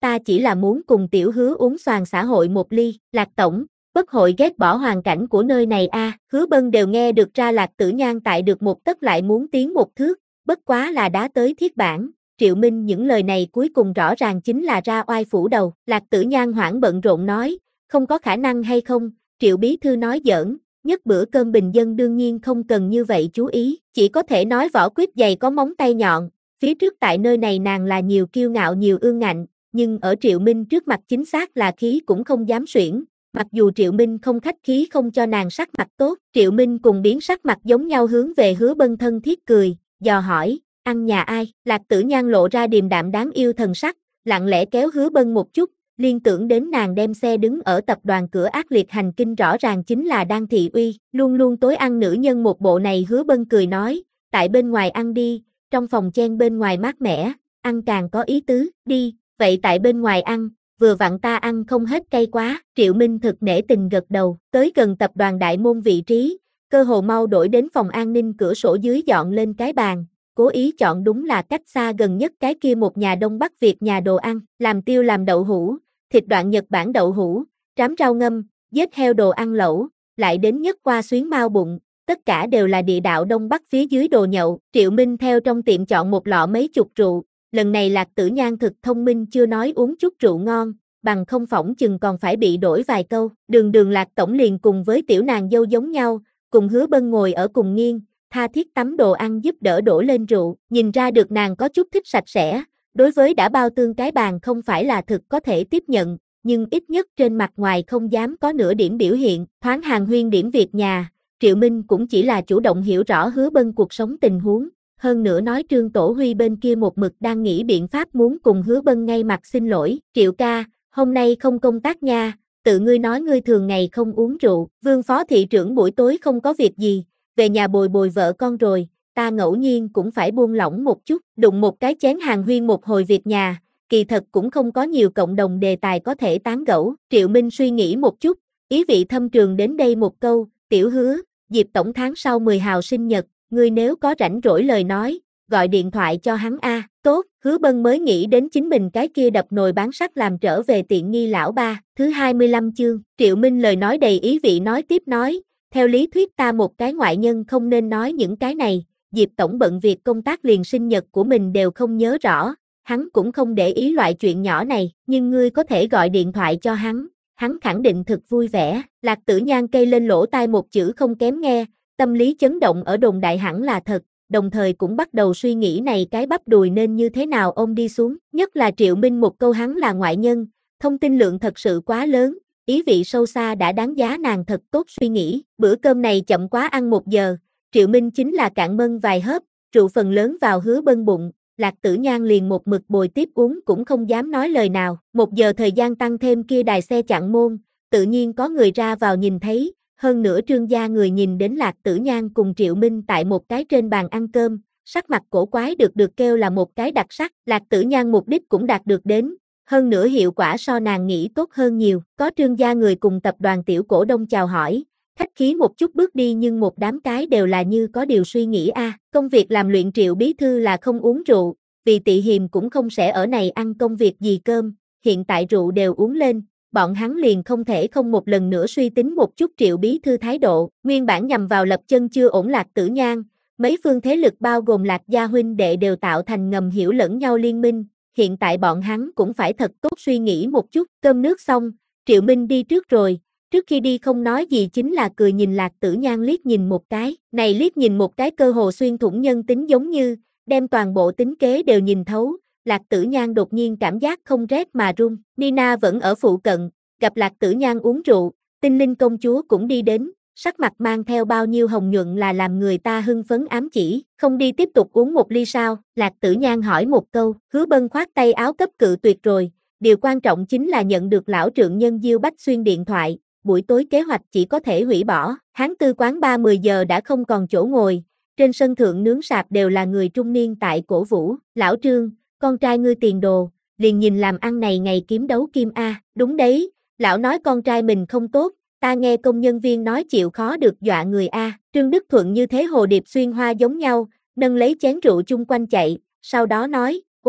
ta chỉ là muốn cùng tiểu Hứa uống xoàn xã hội một ly, Lạc tổng, bất hội ghét bỏ hoàn cảnh của nơi này a. Hứa Bân đều nghe được ra Lạc Tử Nhan tại được một tấc lại muốn tiến một thước, bất quá là đá tới thiết bản. Triệu Minh những lời này cuối cùng rõ ràng chính là ra oai phủ đầu. Lạc Tử Nhan hoảng bận rộn nói, không có khả năng hay không, Triệu bí thư nói giỡn, nhất bữa cơm bình dân đương nhiên không cần như vậy chú ý, chỉ có thể nói vỏ quýt dày có móng tay nhọn, phía trước tại nơi này nàng là nhiều kiêu ngạo nhiều ương ngạnh, nhưng ở Triệu Minh trước mặt chính xác là khí cũng không dám xuyển, mặc dù Triệu Minh không khách khí không cho nàng sắc mặt tốt, Triệu Minh cùng biến sắc mặt giống nhau hướng về Hứa Bân thân thiết cười, dò hỏi, ăn nhà ai, Lạc Tử Nhan lộ ra điềm đạm đáng yêu thần sắc, lặng lẽ kéo Hứa Bân một chút, liên tưởng đến nàng đem xe đứng ở tập đoàn cửa ác liệt hành kinh rõ ràng chính là đang thị uy, luôn luôn tối ăn nữ nhân một bộ này. Hứa Bân cười nói, tại bên ngoài ăn đi, trong phòng chen bên ngoài mát mẻ, ăn càng có ý tứ, đi, vậy tại bên ngoài ăn, vừa vặn ta ăn không hết cay quá, Triệu Minh thực nể tình gật đầu, tới gần tập đoàn đại môn vị trí, cơ hồ mau đổi đến phòng an ninh cửa sổ dưới dọn lên cái bàn, cố ý chọn đúng là cách xa gần nhất cái kia một nhà Đông Bắc Việt nhà đồ ăn, làm tiêu làm đậu hũ, thịt đoạn Nhật Bản đậu hũ, trám rau ngâm, giết heo đồ ăn lẩu, lại đến nhất qua xuyến mao bụng, tất cả đều là địa đạo Đông Bắc phía dưới đồ nhậu. Triệu Minh theo trong tiệm chọn một lọ mấy chục rượu, lần này Lạc Tử Nhan thực thông minh chưa nói uống chút rượu ngon, bằng không phỏng chừng còn phải bị đổi vài câu. Đường Lạc tổng liền cùng với tiểu nàng dâu giống nhau, cùng Hứa Bân ngồi ở cùng nghiêng, tha thiết tắm đồ ăn giúp đỡ đổ lên rượu, nhìn ra được nàng có chút thích sạch sẽ. Đối với đã bao tương cái bàn không phải là thực có thể tiếp nhận, nhưng ít nhất trên mặt ngoài không dám có nửa điểm biểu hiện, thoáng hàng huyên điểm việc nhà, Triệu Minh cũng chỉ là chủ động hiểu rõ Hứa Bân cuộc sống tình huống, hơn nữa nói Trương Tổ Huy bên kia một mực đang nghĩ biện pháp muốn cùng Hứa Bân ngay mặt xin lỗi, Triệu ca, hôm nay không công tác nha, tự ngươi nói ngươi thường ngày không uống rượu, Vương phó thị trưởng buổi tối không có việc gì, về nhà bồi bồi vợ con rồi. Ta ngẫu nhiên cũng phải buông lỏng một chút, đụng một cái chén hàng huyên một hồi việc nhà, kỳ thật cũng không có nhiều cộng đồng đề tài có thể tán gẫu. Triệu Minh suy nghĩ một chút, ý vị thâm trường đến đây một câu, tiểu Hứa, Diệp tổng tháng sau 10 hào sinh nhật, ngươi nếu có rảnh rỗi lời nói, gọi điện thoại cho hắn a. Tốt, Hứa Bân mới nghĩ đến chính mình cái kia đập nồi bán sắt làm trở về tiện nghi lão ba. Thứ 25 chương, Triệu Minh lời nói đầy ý vị nói tiếp nói, theo lý thuyết ta một cái ngoại nhân không nên nói những cái này. Diệp tổng bận việc công tác liền sinh nhật của mình đều không nhớ rõ, hắn cũng không để ý loại chuyện nhỏ này, nhưng ngươi có thể gọi điện thoại cho hắn khẳng định thực vui vẻ. Lạc Tử Nhan kê lên lỗ tai một chữ không kém nghe, tâm lý chấn động ở đồn đại hẳn là thật, đồng thời cũng bắt đầu suy nghĩ này cái bắp đùi nên như thế nào ôm đi xuống, nhất là Triệu Minh một câu hắn là ngoại nhân, thông tin lượng thật sự quá lớn, ý vị sâu xa đã đáng giá nàng thật tốt suy nghĩ. Bữa cơm này chậm quá ăn 1 giờ, Triệu Minh chính là cạn mân vài hớp, rượu phần lớn vào Hứa Bân bụng, Lạc Tử Nhan liền một mực bồi tiếp uống cũng không dám nói lời nào. 1 giờ thời gian tăng thêm kia đài xe chặn môn, tự nhiên có người ra vào nhìn thấy, hơn nữa Trương gia người nhìn đến Lạc Tử Nhan cùng Triệu Minh tại một cái trên bàn ăn cơm, sắc mặt cổ quái được kêu là một cái đặc sắc. Lạc Tử Nhan mục đích cũng đạt được đến, hơn nữa hiệu quả so nàng nghĩ tốt hơn nhiều, có Trương gia người cùng tập đoàn tiểu cổ đông chào hỏi, khách khí một chút bước đi nhưng một đám cái đều là như có điều suy nghĩ a. Công việc làm luyện Triệu bí thư là không uống rượu, vì tị hiềm cũng không sẽ ở này ăn công việc gì cơm, hiện tại rượu đều uống lên, bọn hắn liền không thể không một lần nữa suy tính một chút Triệu bí thư thái độ, nguyên bản nhằm vào lập chân chưa ổn Lạc Tử Nhan, mấy phương thế lực bao gồm Lạc gia huynh đệ đều tạo thành ngầm hiểu lẫn nhau liên minh, hiện tại bọn hắn cũng phải thật tốt suy nghĩ một chút. Cơm nước xong, Triệu Minh đi trước rồi. Trước khi đi không nói gì chính là cười nhìn Lạc Tử Nhan liếc nhìn một cái, này liếc nhìn một cái cơ hồ xuyên thủng nhân tính giống như, đem toàn bộ tính kế đều nhìn thấu, Lạc Tử Nhan đột nhiên cảm giác không rét mà run. Nina vẫn ở phụ cận, gặp Lạc Tử Nhan uống rượu, Tinh Linh công chúa cũng đi đến, sắc mặt mang theo bao nhiêu hồng nhuận là làm người ta hưng phấn ám chỉ, không đi tiếp tục uống một ly sao? Lạc Tử Nhan hỏi một câu, Hứa Bân khoát tay áo cấp cự tuyệt rồi, điều quan trọng chính là nhận được lão trượng nhân Diêu Bách Xuyên điện thoại. Buổi tối kế hoạch chỉ có thể hủy bỏ, Hán Tư quán 10 giờ đã không còn chỗ ngồi, trên sân thượng nướng sạp đều là người trung niên tại cổ vũ, lão Trương, con trai ngươi tiền đồ, liền nhìn làm ăn này ngày kiếm đấu kim a. Đúng đấy, lão nói con trai mình không tốt, ta nghe công nhân viên nói chịu khó được dọa người a. Trương Đức Thuận như thế hồ điệp xuyên hoa giống nhau, nâng lấy chén rượu chung quanh chạy, sau đó nói, ôi,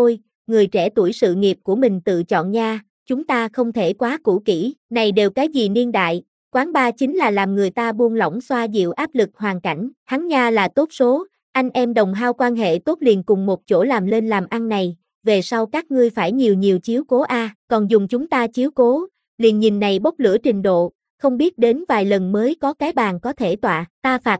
người trẻ tuổi sự nghiệp của mình tự chọn nha, chúng ta không thể quá cũ kỹ, này đều cái gì niên đại, quán bar chính là làm người ta buông lỏng xoa dịu áp lực hoàn cảnh, hắn nha là tốt số, anh em đồng hao quan hệ tốt liền cùng một chỗ làm lên làm ăn này, về sau các ngươi phải nhiều nhiều chiếu cố còn dùng chúng ta chiếu cố, liền nhìn này bốc lửa trình độ, không biết đến vài lần mới có cái bàn có thể tọa, ta phạt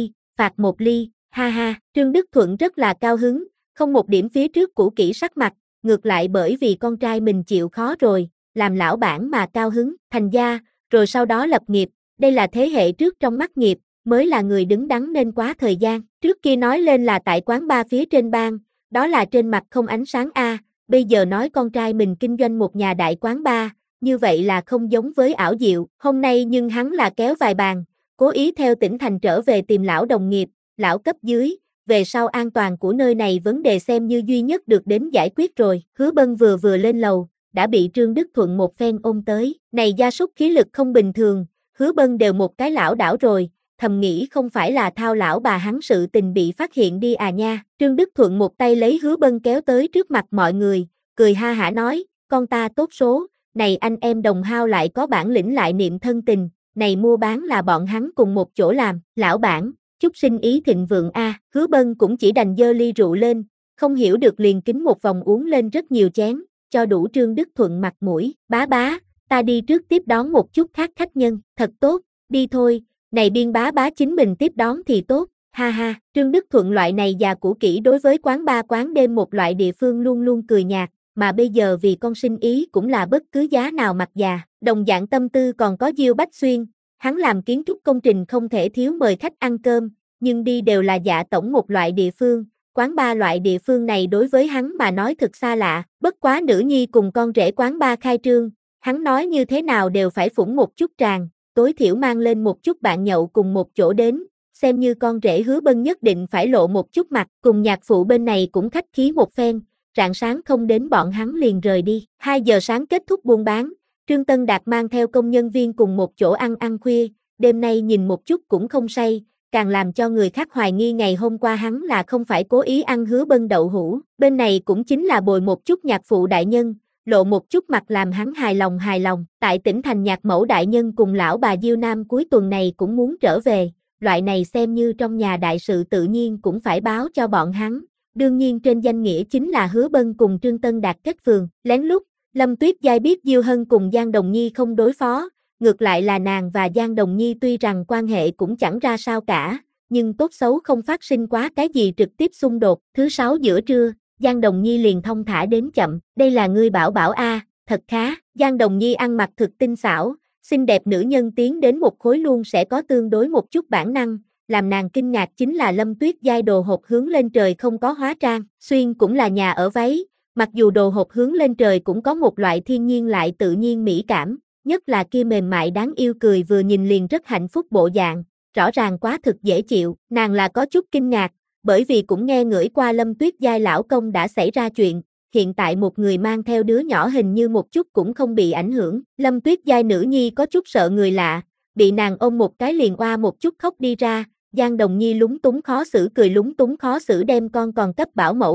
một ly, ha ha, Trương Đức Thuận rất là cao hứng, không một điểm phía trước cũ kỹ sắc mặt, ngược lại bởi vì con trai mình chịu khó rồi, làm lão bản mà cao hứng, thành gia, rồi sau đó lập nghiệp, đây là thế hệ trước trong mắt nghiệp, mới là người đứng đắn nên quá thời gian, trước kia nói lên là tại quán bar phía trên bang, đó là trên mặt không ánh sáng bây giờ nói con trai mình kinh doanh một nhà đại quán bar, như vậy là không giống với ảo diệu, hôm nay nhưng hắn là kéo vài bàn, cố ý theo tỉnh thành trở về tìm lão đồng nghiệp, lão cấp dưới, về sau an toàn của nơi này vấn đề xem như duy nhất được đến giải quyết rồi, Hứa Bân vừa lên lầu, đã bị Trương Đức Thuận một phen ôm tới, này gia súc khí lực không bình thường, Hứa Bân đều một cái lão đảo rồi, thầm nghĩ không phải là thao lão bà hắn sự tình bị phát hiện đi nha, Trương Đức Thuận một tay lấy Hứa Bân kéo tới trước mặt mọi người, cười ha hả nói, con ta tốt số, này anh em đồng hao lại có bản lĩnh lại niệm thân tình, này mua bán là bọn hắn cùng một chỗ làm, lão bản, chúc sinh ý thịnh vượng Hứa Bân cũng chỉ đành dơ ly rượu lên, không hiểu được liền kính một vòng uống lên rất nhiều chén, cho đủ Trương Đức Thuận mặt mũi, bá, ta đi trước tiếp đón một chút khác khách nhân, thật tốt, đi thôi, này biên bá chính mình tiếp đón thì tốt, ha ha, Trương Đức Thuận loại này già cũ kỹ đối với quán bar quán đêm một loại địa phương luôn luôn cười nhạt, mà bây giờ vì con sinh ý cũng là bất cứ giá nào mặt già, đồng dạng tâm tư còn có Diêu Bách Xuyên, hắn làm kiến trúc công trình không thể thiếu mời khách ăn cơm, nhưng đi đều là dạ tổng một loại địa phương, quán bar loại địa phương này đối với hắn mà nói thực xa lạ, bất quá nữ nhi cùng con rể quán bar khai trương, hắn nói như thế nào đều phải phủng một chút tràng, tối thiểu mang lên một chút bạn nhậu cùng một chỗ đến, xem như con rể Hứa Bân nhất định phải lộ một chút mặt, cùng nhạc phụ bên này cũng khách khí một phen, rạng sáng không đến bọn hắn liền rời đi, 2 giờ sáng kết thúc buôn bán, Trương Tân Đạt mang theo công nhân viên cùng một chỗ ăn khuya, đêm nay nhìn một chút cũng không say, càng làm cho người khác hoài nghi ngày hôm qua hắn là không phải cố ý ăn Hứa Bân đậu hũ, bên này cũng chính là bồi một chút nhạc phụ đại nhân, lộ một chút mặt làm hắn hài lòng, tại tỉnh thành nhạc mẫu đại nhân cùng lão bà Diêu Nam cuối tuần này cũng muốn trở về, loại này xem như trong nhà đại sự tự nhiên cũng phải báo cho bọn hắn, đương nhiên trên danh nghĩa chính là Hứa Bân cùng Trương Tân Đạt kết phường, lén lút, Lâm Tuyết Giai biết Diêu Hân cùng Giang Đồng Nhi không đối phó, ngược lại là nàng và Giang Đồng Nhi tuy rằng quan hệ cũng chẳng ra sao cả, nhưng tốt xấu không phát sinh quá cái gì trực tiếp xung đột, thứ 6 giữa trưa, Giang Đồng Nhi liền thông thả đến chậm, đây là ngươi bảo thật khá, Giang Đồng Nhi ăn mặc thực tinh xảo, xinh đẹp nữ nhân tiến đến một khối luôn sẽ có tương đối một chút bản năng, làm nàng kinh ngạc chính là Lâm Tuyết Giai đồ hộp hướng lên trời không có hóa trang, xuyên cũng là nhà ở váy, mặc dù đồ hộp hướng lên trời cũng có một loại thiên nhiên lại tự nhiên mỹ cảm, nhất là kia mềm mại đáng yêu cười vừa nhìn liền rất hạnh phúc bộ dạng, rõ ràng quá thực dễ chịu, nàng là có chút kinh ngạc, bởi vì cũng nghe ngửi qua Lâm Tuyết Giai lão công đã xảy ra chuyện, hiện tại một người mang theo đứa nhỏ hình như một chút cũng không bị ảnh hưởng, Lâm Tuyết Giai nữ nhi có chút sợ người lạ, bị nàng ôm một cái liền oa một chút khóc đi ra, Giang Đồng Nhi lúng túng khó xử cười lúng túng khó xử đem con còn cấp bảo mẫu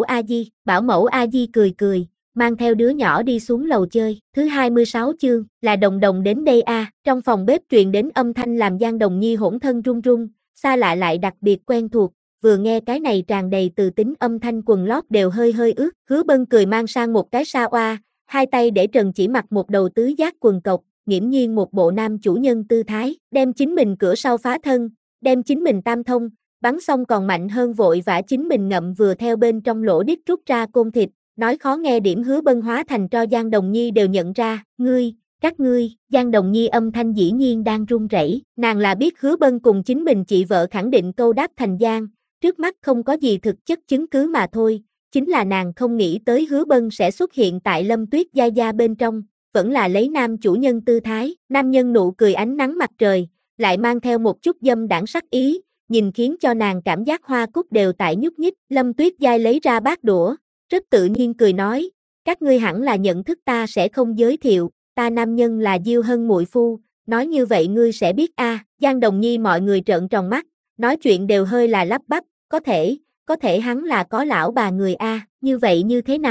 A Di cười, mang theo đứa nhỏ đi xuống lầu chơi, thứ 26 chương, là Đồng Đồng đến đây trong phòng bếp truyền đến âm thanh làm Giang Đồng Nhi hỗn thân run run, xa lạ lại đặc biệt quen thuộc, vừa nghe cái này tràn đầy từ tính âm thanh quần lót đều hơi ướt, Hứa Bân cười mang sang một cái sa oa, hai tay để trần chỉ mặc một đầu tứ giác quần cộc, nghiễm nhiên một bộ nam chủ nhân tư thái, đem chính mình cửa sau phá thân, đem chính mình tam thông, bắn xong còn mạnh hơn vội vã chính mình ngậm vừa theo bên trong lỗ đít rút ra côn thịt, nói khó nghe điểm Hứa Bân hóa thành cho Giang Đồng Nhi đều nhận ra, các ngươi, Giang Đồng Nhi âm thanh dĩ nhiên đang run rẩy, nàng là biết Hứa Bân cùng chính mình chị vợ khẳng định câu đáp thành Giang, trước mắt không có gì thực chất chứng cứ mà thôi, chính là nàng không nghĩ tới Hứa Bân sẽ xuất hiện tại Lâm Tuyết Gia Gia bên trong, vẫn là lấy nam chủ nhân tư thái, nam nhân nụ cười ánh nắng mặt trời, lại mang theo một chút dâm đãng sắc ý, nhìn khiến cho nàng cảm giác hoa cúc đều tại nhúc nhích, Lâm Tuyết Giai lấy ra bát đũa, rất tự nhiên cười nói, các ngươi hẳn là nhận thức ta sẽ không giới thiệu, ta nam nhân là Diêu Hân muội phu, nói như vậy ngươi sẽ biết Giang Đồng Nhi mọi người trợn tròn mắt, nói chuyện đều hơi là lắp bắp, có thể hắn là có lão bà người như vậy như thế nào,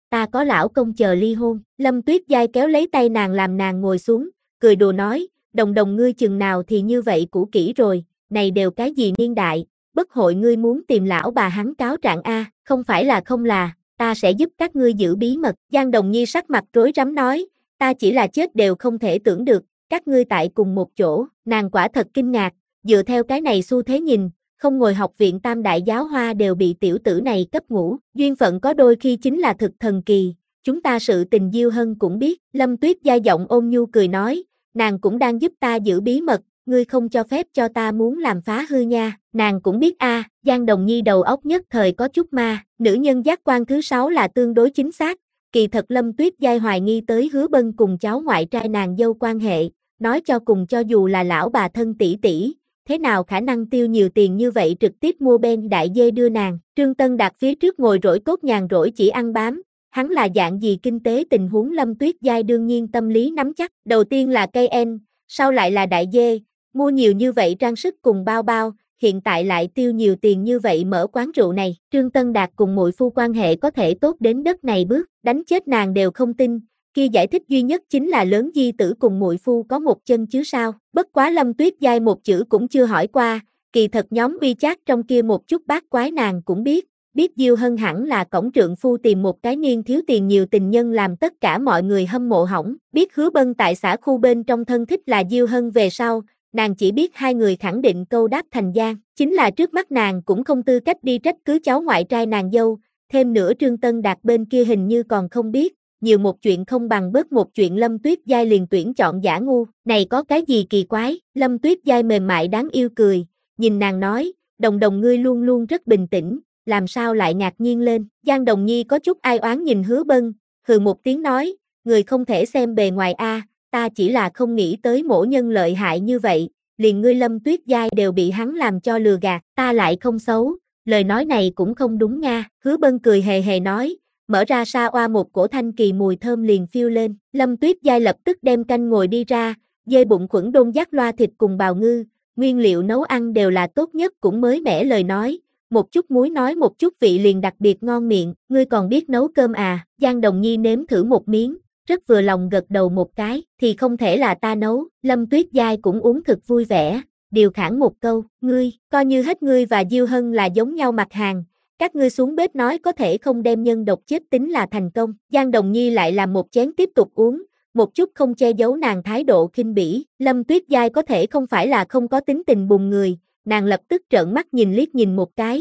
ta có lão công chờ ly hôn. Lâm Tuyết Giai kéo lấy tay nàng làm nàng ngồi xuống, cười đùa nói, Đồng Đồng ngươi chừng nào thì như vậy cũ kỹ rồi, này đều cái gì niên đại, bất hội ngươi muốn tìm lão bà hắn cáo trạng a, không phải là không là, ta sẽ giúp các ngươi giữ bí mật. Giang Đồng Nhi sắc mặt rối rắm nói, ta chỉ là chết đều không thể tưởng được, các ngươi tại cùng một chỗ, nàng quả thật kinh ngạc, dựa theo cái này xu thế nhìn, không ngồi học viện Tam Đại Giáo Hoa đều bị tiểu tử này cấp ngủ, duyên phận có đôi khi chính là thực thần kỳ, chúng ta sự tình Diêu Hân cũng biết. Lâm Tuyết Giai giọng ôn nhu cười nói, nàng cũng đang giúp ta giữ bí mật, ngươi không cho phép cho ta muốn làm phá hư nha, nàng cũng biết a. Giang Đồng Nhi đầu óc nhất thời có chút ma, nữ nhân giác quan thứ 6 là tương đối chính xác, kỳ thật Lâm Tuyết Giai hoài nghi tới Hứa Bân cùng cháu ngoại trai nàng dâu quan hệ, nói cho cùng cho dù là lão bà thân tỷ tỷ, thế nào khả năng tiêu nhiều tiền như vậy trực tiếp mua ben đại dê đưa nàng. Trương Tân Đạt phía trước ngồi rỗi cốt nhàn rỗi chỉ ăn bám, hắn là dạng gì kinh tế tình huống Lâm Tuyết Giai đương nhiên tâm lý nắm chắc, đầu tiên là cây en, sau lại là đại dê, mua nhiều như vậy trang sức cùng bao bao, hiện tại lại tiêu nhiều tiền như vậy mở quán rượu này. Trương Tân Đạt cùng muội phu quan hệ có thể tốt đến đất này bước, đánh chết nàng đều không tin. Kia giải thích duy nhất chính là lớn di tử cùng muội phu có một chân chứ sao. Bất quá Lâm Tuyết Giai một chữ cũng chưa hỏi qua, kỳ thật nhóm WeChat trong kia một chút bát quái nàng cũng biết Diêu Hân hẳn là cổng trượng phu tìm một cái niên thiếu tiền nhiều tình nhân làm tất cả mọi người hâm mộ hỏng. Biết Hứa Bân tại xã khu bên trong thân thích là Diêu Hân về sau, nàng chỉ biết hai người khẳng định câu đáp thành giang, chính là trước mắt nàng cũng không tư cách đi trách cứ cháu ngoại trai nàng dâu, thêm nữa Trương Tân Đạt bên kia hình như còn không biết, nhiều một chuyện không bằng bớt một chuyện. Lâm Tuyết Giai liền tuyển chọn giả ngu, này có cái gì kỳ quái. Lâm Tuyết Giai mềm mại đáng yêu cười, nhìn nàng nói, Đồng Đồng ngươi luôn luôn rất bình tĩnh, làm sao lại ngạc nhiên lên. Giang Đồng Nhi có chút ai oán nhìn Hứa Bân, hừ một tiếng nói, người không thể xem bề ngoài a, ta chỉ là không nghĩ tới mỗ nhân lợi hại như vậy, liền ngươi Lâm Tuyết Giai đều bị hắn làm cho lừa gạt, ta lại không xấu, lời nói này cũng không đúng nha. Hứa Bân cười hề hề nói, mở ra sa oa một cổ thanh kỳ mùi thơm liền phiêu lên. Lâm Tuyết Giai lập tức đem canh ngồi đi ra, dê bụng khuẩn đôn giác loa thịt cùng bào ngư, nguyên liệu nấu ăn đều là tốt nhất cũng mới mẻ lời nói, một chút muối nói một chút vị liền đặc biệt ngon miệng, ngươi còn biết nấu cơm à. Giang Đồng Nhi nếm thử một miếng, rất vừa lòng gật đầu một cái, thì không thể là ta nấu. Lâm Tuyết Giai cũng uống thực vui vẻ, điều khản một câu, ngươi, coi như hết ngươi và Diêu Hân là giống nhau mặt hàng, các ngươi xuống bếp nói có thể không đem nhân độc chết tính là thành công. Giang Đồng Nhi lại làm một chén tiếp tục uống, một chút không che giấu nàng thái độ khinh bỉ. Lâm Tuyết Giai có thể không phải là không có tính tình bùng người, nàng lập tức trợn mắt nhìn liếc nhìn một cái,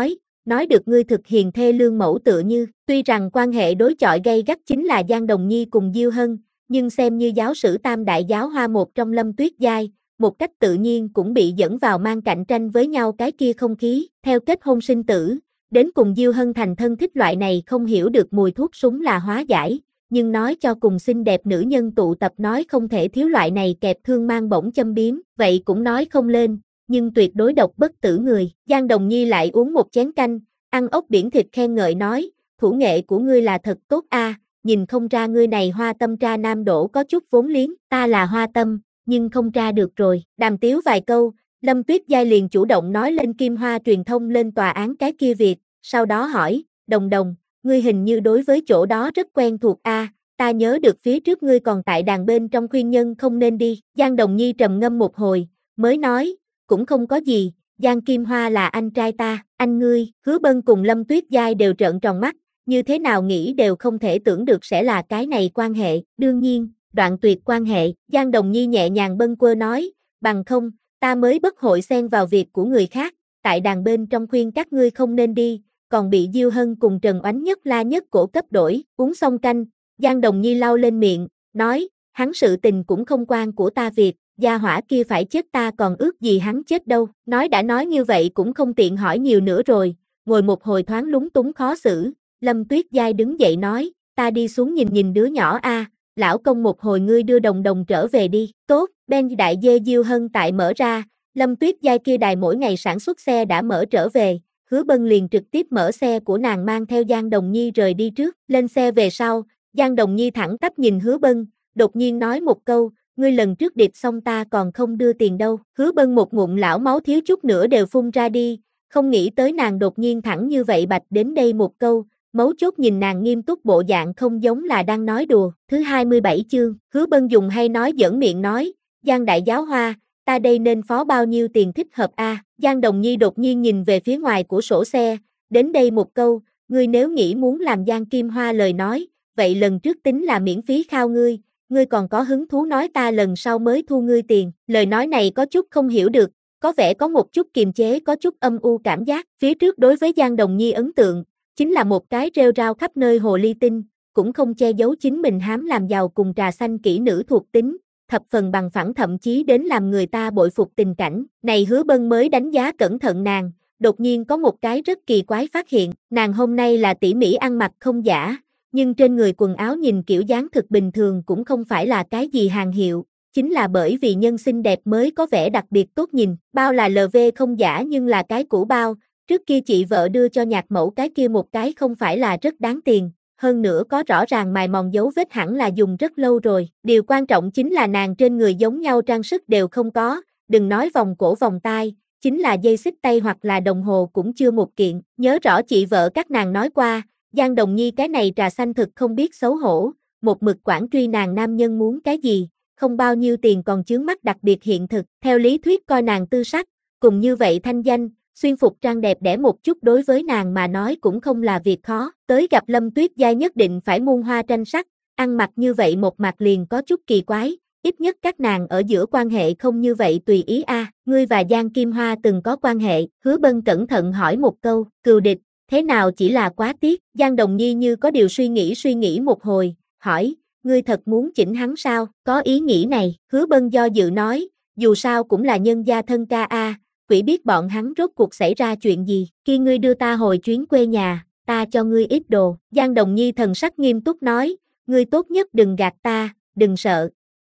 nói được ngươi thực hiền thê lương mẫu tựa như. Tuy rằng quan hệ đối chọi gay gắt chính là Giang Đồng Nhi cùng Diêu Hân, nhưng xem như giáo sử Tam Đại Giáo Hoa một trong Lâm Tuyết Giai, một cách tự nhiên cũng bị dẫn vào mang cạnh tranh với nhau cái kia không khí, theo kết hôn sinh tử, đến cùng Diêu Hân thành thân thích loại này không hiểu được mùi thuốc súng là hóa giải, nhưng nói cho cùng xinh đẹp nữ nhân tụ tập nói không thể thiếu loại này kẹp thương mang bổng châm biếm, vậy cũng nói không lên, nhưng tuyệt đối độc bất tử người. Giang Đồng Nhi lại uống một chén canh, ăn ốc biển thịt khen ngợi nói, thủ nghệ của ngươi là thật tốt a, nhìn không ra ngươi này hoa tâm tra nam đổ có chút vốn liếng, ta là hoa tâm, nhưng không tra được rồi. Đàm tiếu vài câu, Lâm Tuyết Giai liền chủ động nói lên Kim Hoa truyền thông lên tòa án cái kia việc, sau đó hỏi, Đồng Đồng, ngươi hình như đối với chỗ đó rất quen thuộc a, ta nhớ được phía trước ngươi còn tại đàn bên trong khuyên nhân không nên đi. Giang Đồng Nhi trầm ngâm một hồi, mới nói, cũng không có gì, Giang Kim Hoa là anh trai ta, anh ngươi. Hứa Bân cùng Lâm Tuyết Giai đều trợn tròn mắt, như thế nào nghĩ đều không thể tưởng được sẽ là cái này quan hệ, đương nhiên, đoạn tuyệt quan hệ. Giang Đồng Nhi nhẹ nhàng bâng quơ nói, bằng không, ta mới bất hội xen vào việc của người khác, tại đàn bên trong khuyên các ngươi không nên đi, còn bị Diêu Hân cùng Trần Oánh nhất la nhất cổ cấp đổi. Uống xong canh, Giang Đồng Nhi lau lên miệng, nói, hắn sự tình cũng không quan của ta việc, gia hỏa kia phải chết ta còn ước gì hắn chết đâu. Nói đã nói như vậy cũng không tiện hỏi nhiều nữa rồi, ngồi một hồi thoáng lúng túng khó xử. Lâm Tuyết Giai đứng dậy nói, ta đi xuống nhìn nhìn đứa nhỏ a, lão công một hồi ngươi đưa Đồng Đồng trở về đi. Tốt. Ben đại dê Diêu Hân tại mở ra, Lâm Tuyết Giai kia đài mỗi ngày sản xuất xe đã mở trở về, Hứa Bân liền trực tiếp mở xe của nàng mang theo Giang Đồng Nhi rời đi trước. Lên xe về sau, Giang Đồng Nhi thẳng tắp nhìn Hứa Bân, đột nhiên nói một câu, ngươi lần trước điệp xong ta còn không đưa tiền đâu. Hứa Bân một ngụm lão máu thiếu chút nữa đều phun ra đi, không nghĩ tới nàng đột nhiên thẳng như vậy bạch đến đây một câu, mấu chốt nhìn nàng nghiêm túc bộ dạng không giống là đang nói đùa. Thứ 27 chương, Hứa Bân dùng hay nói giỡn miệng nói, Giang đại giáo hoa, ta đây nên phó bao nhiêu tiền thích hợp a? Giang Đồng Nhi đột nhiên nhìn về phía ngoài của sổ xe, đến đây một câu, ngươi nếu nghĩ muốn làm Giang Kim Hoa lời nói, vậy lần trước tính là miễn phí khao ngươi còn có hứng thú nói ta lần sau mới thu ngươi tiền. Lời nói này có chút không hiểu được, có vẻ có một chút kiềm chế, có chút âm u cảm giác. Phía trước đối với Giang Đồng Nhi ấn tượng, chính là một cái rêu rao khắp nơi hồ ly tinh, cũng không che giấu chính mình hám làm giàu cùng trà xanh kỹ nữ thuộc tính, thập phần bằng phẳng, thậm chí đến làm người ta bội phục tình cảnh. Này Hứa Bân mới đánh giá cẩn thận nàng, đột nhiên có một cái rất kỳ quái phát hiện, nàng hôm nay là tỉ mỉ ăn mặc không giả, nhưng trên người quần áo nhìn kiểu dáng thực bình thường, cũng không phải là cái gì hàng hiệu, chính là bởi vì nhân xinh đẹp mới có vẻ đặc biệt tốt nhìn. Bao là LV không giả nhưng là cái cũ bao, trước kia chị vợ đưa cho nhạc mẫu cái kia một cái không phải là rất đáng tiền, hơn nữa có rõ ràng mài mòn dấu vết, hẳn là dùng rất lâu rồi. Điều quan trọng chính là nàng trên người giống nhau trang sức đều không có, đừng nói vòng cổ vòng tai, chính là dây xích tay hoặc là đồng hồ cũng chưa một kiện. Nhớ rõ chị vợ các nàng nói qua, Giang Đồng Nhi cái này trà xanh thực không biết xấu hổ, một mực quản truy nàng nam nhân muốn cái gì, không bao nhiêu tiền còn chướng mắt đặc biệt hiện thực. Theo lý thuyết coi nàng tư sắc, cùng như vậy thanh danh, xuyên phục trang đẹp đẽ một chút đối với nàng mà nói cũng không là việc khó. Tới gặp Lâm Tuyết Giai nhất định phải muôn hoa tranh sắc, ăn mặc như vậy một mặt liền có chút kỳ quái, ít nhất các nàng ở giữa quan hệ không như vậy tùy ý a. Ngươi và Giang Kim Hoa từng có quan hệ? Hứa Bân cẩn thận hỏi một câu. Cừu địch, thế nào chỉ là quá tiếc. Giang Đồng Nhi như có điều suy nghĩ một hồi, hỏi, ngươi thật muốn chỉnh hắn sao? Có ý nghĩ này. Hứa Bân do dự nói, dù sao cũng là nhân gia thân ca a, quỷ biết bọn hắn rốt cuộc xảy ra chuyện gì. Khi ngươi đưa ta hồi chuyến quê nhà, ta cho ngươi ít đồ. Giang Đồng Nhi thần sắc nghiêm túc nói, ngươi tốt nhất đừng gạt ta, đừng sợ.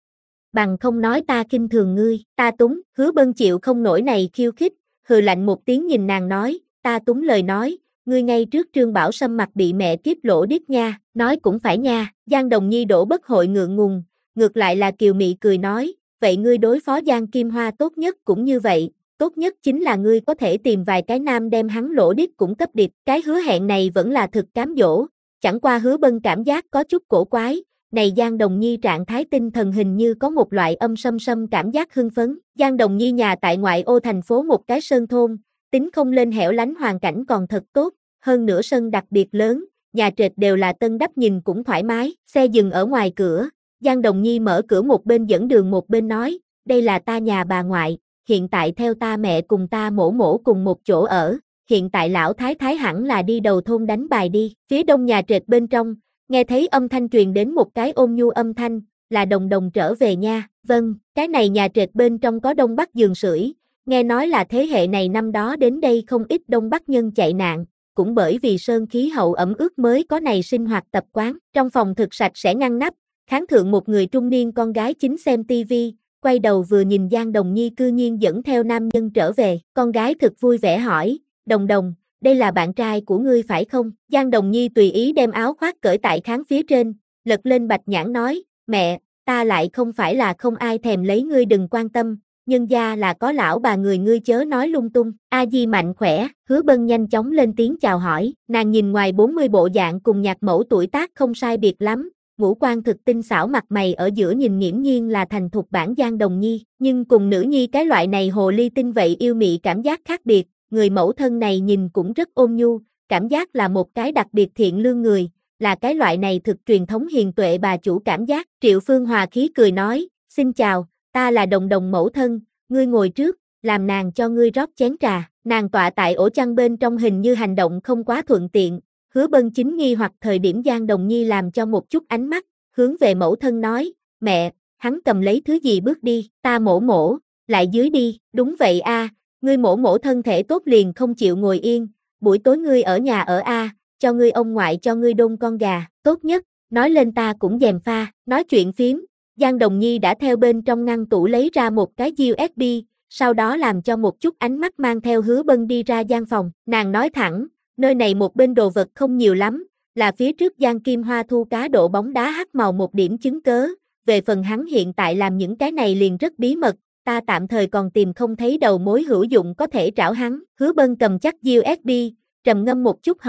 Bằng không nói ta khinh thường ngươi. Ta túng. Hứa Bân chịu không nổi này khiêu khích, hừ lạnh một tiếng nhìn nàng nói, ta túng lời nói, ngươi ngay trước Trương Bảo Sâm mặt bị mẹ kiếp lỗ điếc nha. Nói cũng phải nha. Giang Đồng Nhi đổ bất hội ngượng ngùng, ngược lại là kiều mị cười nói, vậy ngươi đối phó Giang Kim Hoa tốt nhất cũng như vậy, tốt nhất chính là ngươi có thể tìm vài cái nam đem hắn lỗ điếc cũng cấp điệp. Cái hứa hẹn này vẫn là thực cám dỗ, chẳng qua Hứa Bân cảm giác có chút cổ quái, này Giang Đồng Nhi trạng thái tinh thần hình như có một loại âm sâm cảm giác hưng phấn. Giang Đồng Nhi nhà tại ngoại ô thành phố một cái sơn thôn, tính không lên hẻo lánh, hoàn cảnh còn thật tốt, hơn nữa sân đặc biệt lớn, nhà trệt đều là tân đắp, nhìn cũng thoải mái. Xe dừng ở ngoài cửa, Giang Đồng Nhi mở cửa, một bên dẫn đường một bên nói, đây là ta nhà bà ngoại, hiện tại theo ta mẹ cùng ta mổ mổ cùng một chỗ ở, hiện tại lão thái thái hẳn là đi đầu thôn đánh bài đi. Phía đông nhà trệt bên trong, nghe thấy âm thanh truyền đến một cái ôn nhu âm thanh, là Đồng Đồng trở về nha. Vâng, cái này nhà trệt bên trong có đông bắc giường sưởi, nghe nói là thế hệ này năm đó đến đây không ít đông bắc nhân chạy nạn, cũng bởi vì sơn khí hậu ẩm ướt mới có này sinh hoạt tập quán. Trong phòng thực sạch sẽ ngăn nắp, khán thượng một người trung niên con gái chính xem tivi, quay đầu vừa nhìn Giang Đồng Nhi cư nhiên dẫn theo nam nhân trở về. Con gái thực vui vẻ hỏi, Đồng Đồng, đây là bạn trai của ngươi phải không? Giang Đồng Nhi tùy ý đem áo khoác cởi tại kháng phía trên, lật lên bạch nhãn nói, mẹ, ta lại không phải là không ai thèm lấy ngươi, đừng quan tâm, nhân gia là có lão bà người, ngươi chớ nói lung tung. A Di mạnh khỏe. Hứa Bân nhanh chóng lên tiếng chào hỏi, nàng nhìn ngoài 40 bộ dạng cùng nhạc mẫu tuổi tác không sai biệt lắm, ngũ quan thực tinh xảo, mặt mày ở giữa nhìn nghiễm nhiên là thành thục bản Giang Đồng Nhi, nhưng cùng nữ nhi cái loại này hồ ly tinh vậy yêu mị cảm giác khác biệt. Người mẫu thân này nhìn cũng rất ôn nhu, cảm giác là một cái đặc biệt thiện lương người, là cái loại này thực truyền thống hiền tuệ bà chủ cảm giác. Triệu Phương hòa khí cười nói, xin chào, ta là Đồng Đồng mẫu thân, ngươi ngồi trước, làm nàng cho ngươi rót chén trà. Nàng tọa tại ổ chăn bên trong hình như hành động không quá thuận tiện. Hứa Bân chính nghi hoặc thời điểm, Giang Đồng Nhi làm cho một chút ánh mắt, hướng về mẫu thân nói, mẹ, hắn cầm lấy thứ gì bước đi. Ta mổ mổ, lại dưới đi. Đúng vậy a, ngươi mổ mổ thân thể tốt liền không chịu ngồi yên, buổi tối ngươi ở nhà ở a, cho ngươi ông ngoại cho ngươi đôn con gà, tốt nhất, nói lên ta cũng gièm pha. Nói chuyện phím, Giang Đồng Nhi đã theo bên trong ngăn tủ lấy ra một cái USB, sau đó làm cho một chút ánh mắt mang theo Hứa Bân đi ra gian phòng. Nàng nói thẳng, nơi này một bên đồ vật không nhiều lắm, là phía trước Giang Kim Hoa thu cá độ bóng đá hắc màu một điểm chứng cớ, về phần hắn hiện tại làm những cái này liền rất bí mật, ta tạm thời còn tìm không thấy đầu mối hữu dụng có thể trảo hắn. Hứa Bân cầm chắc USB, trầm ngâm một chút hỏi,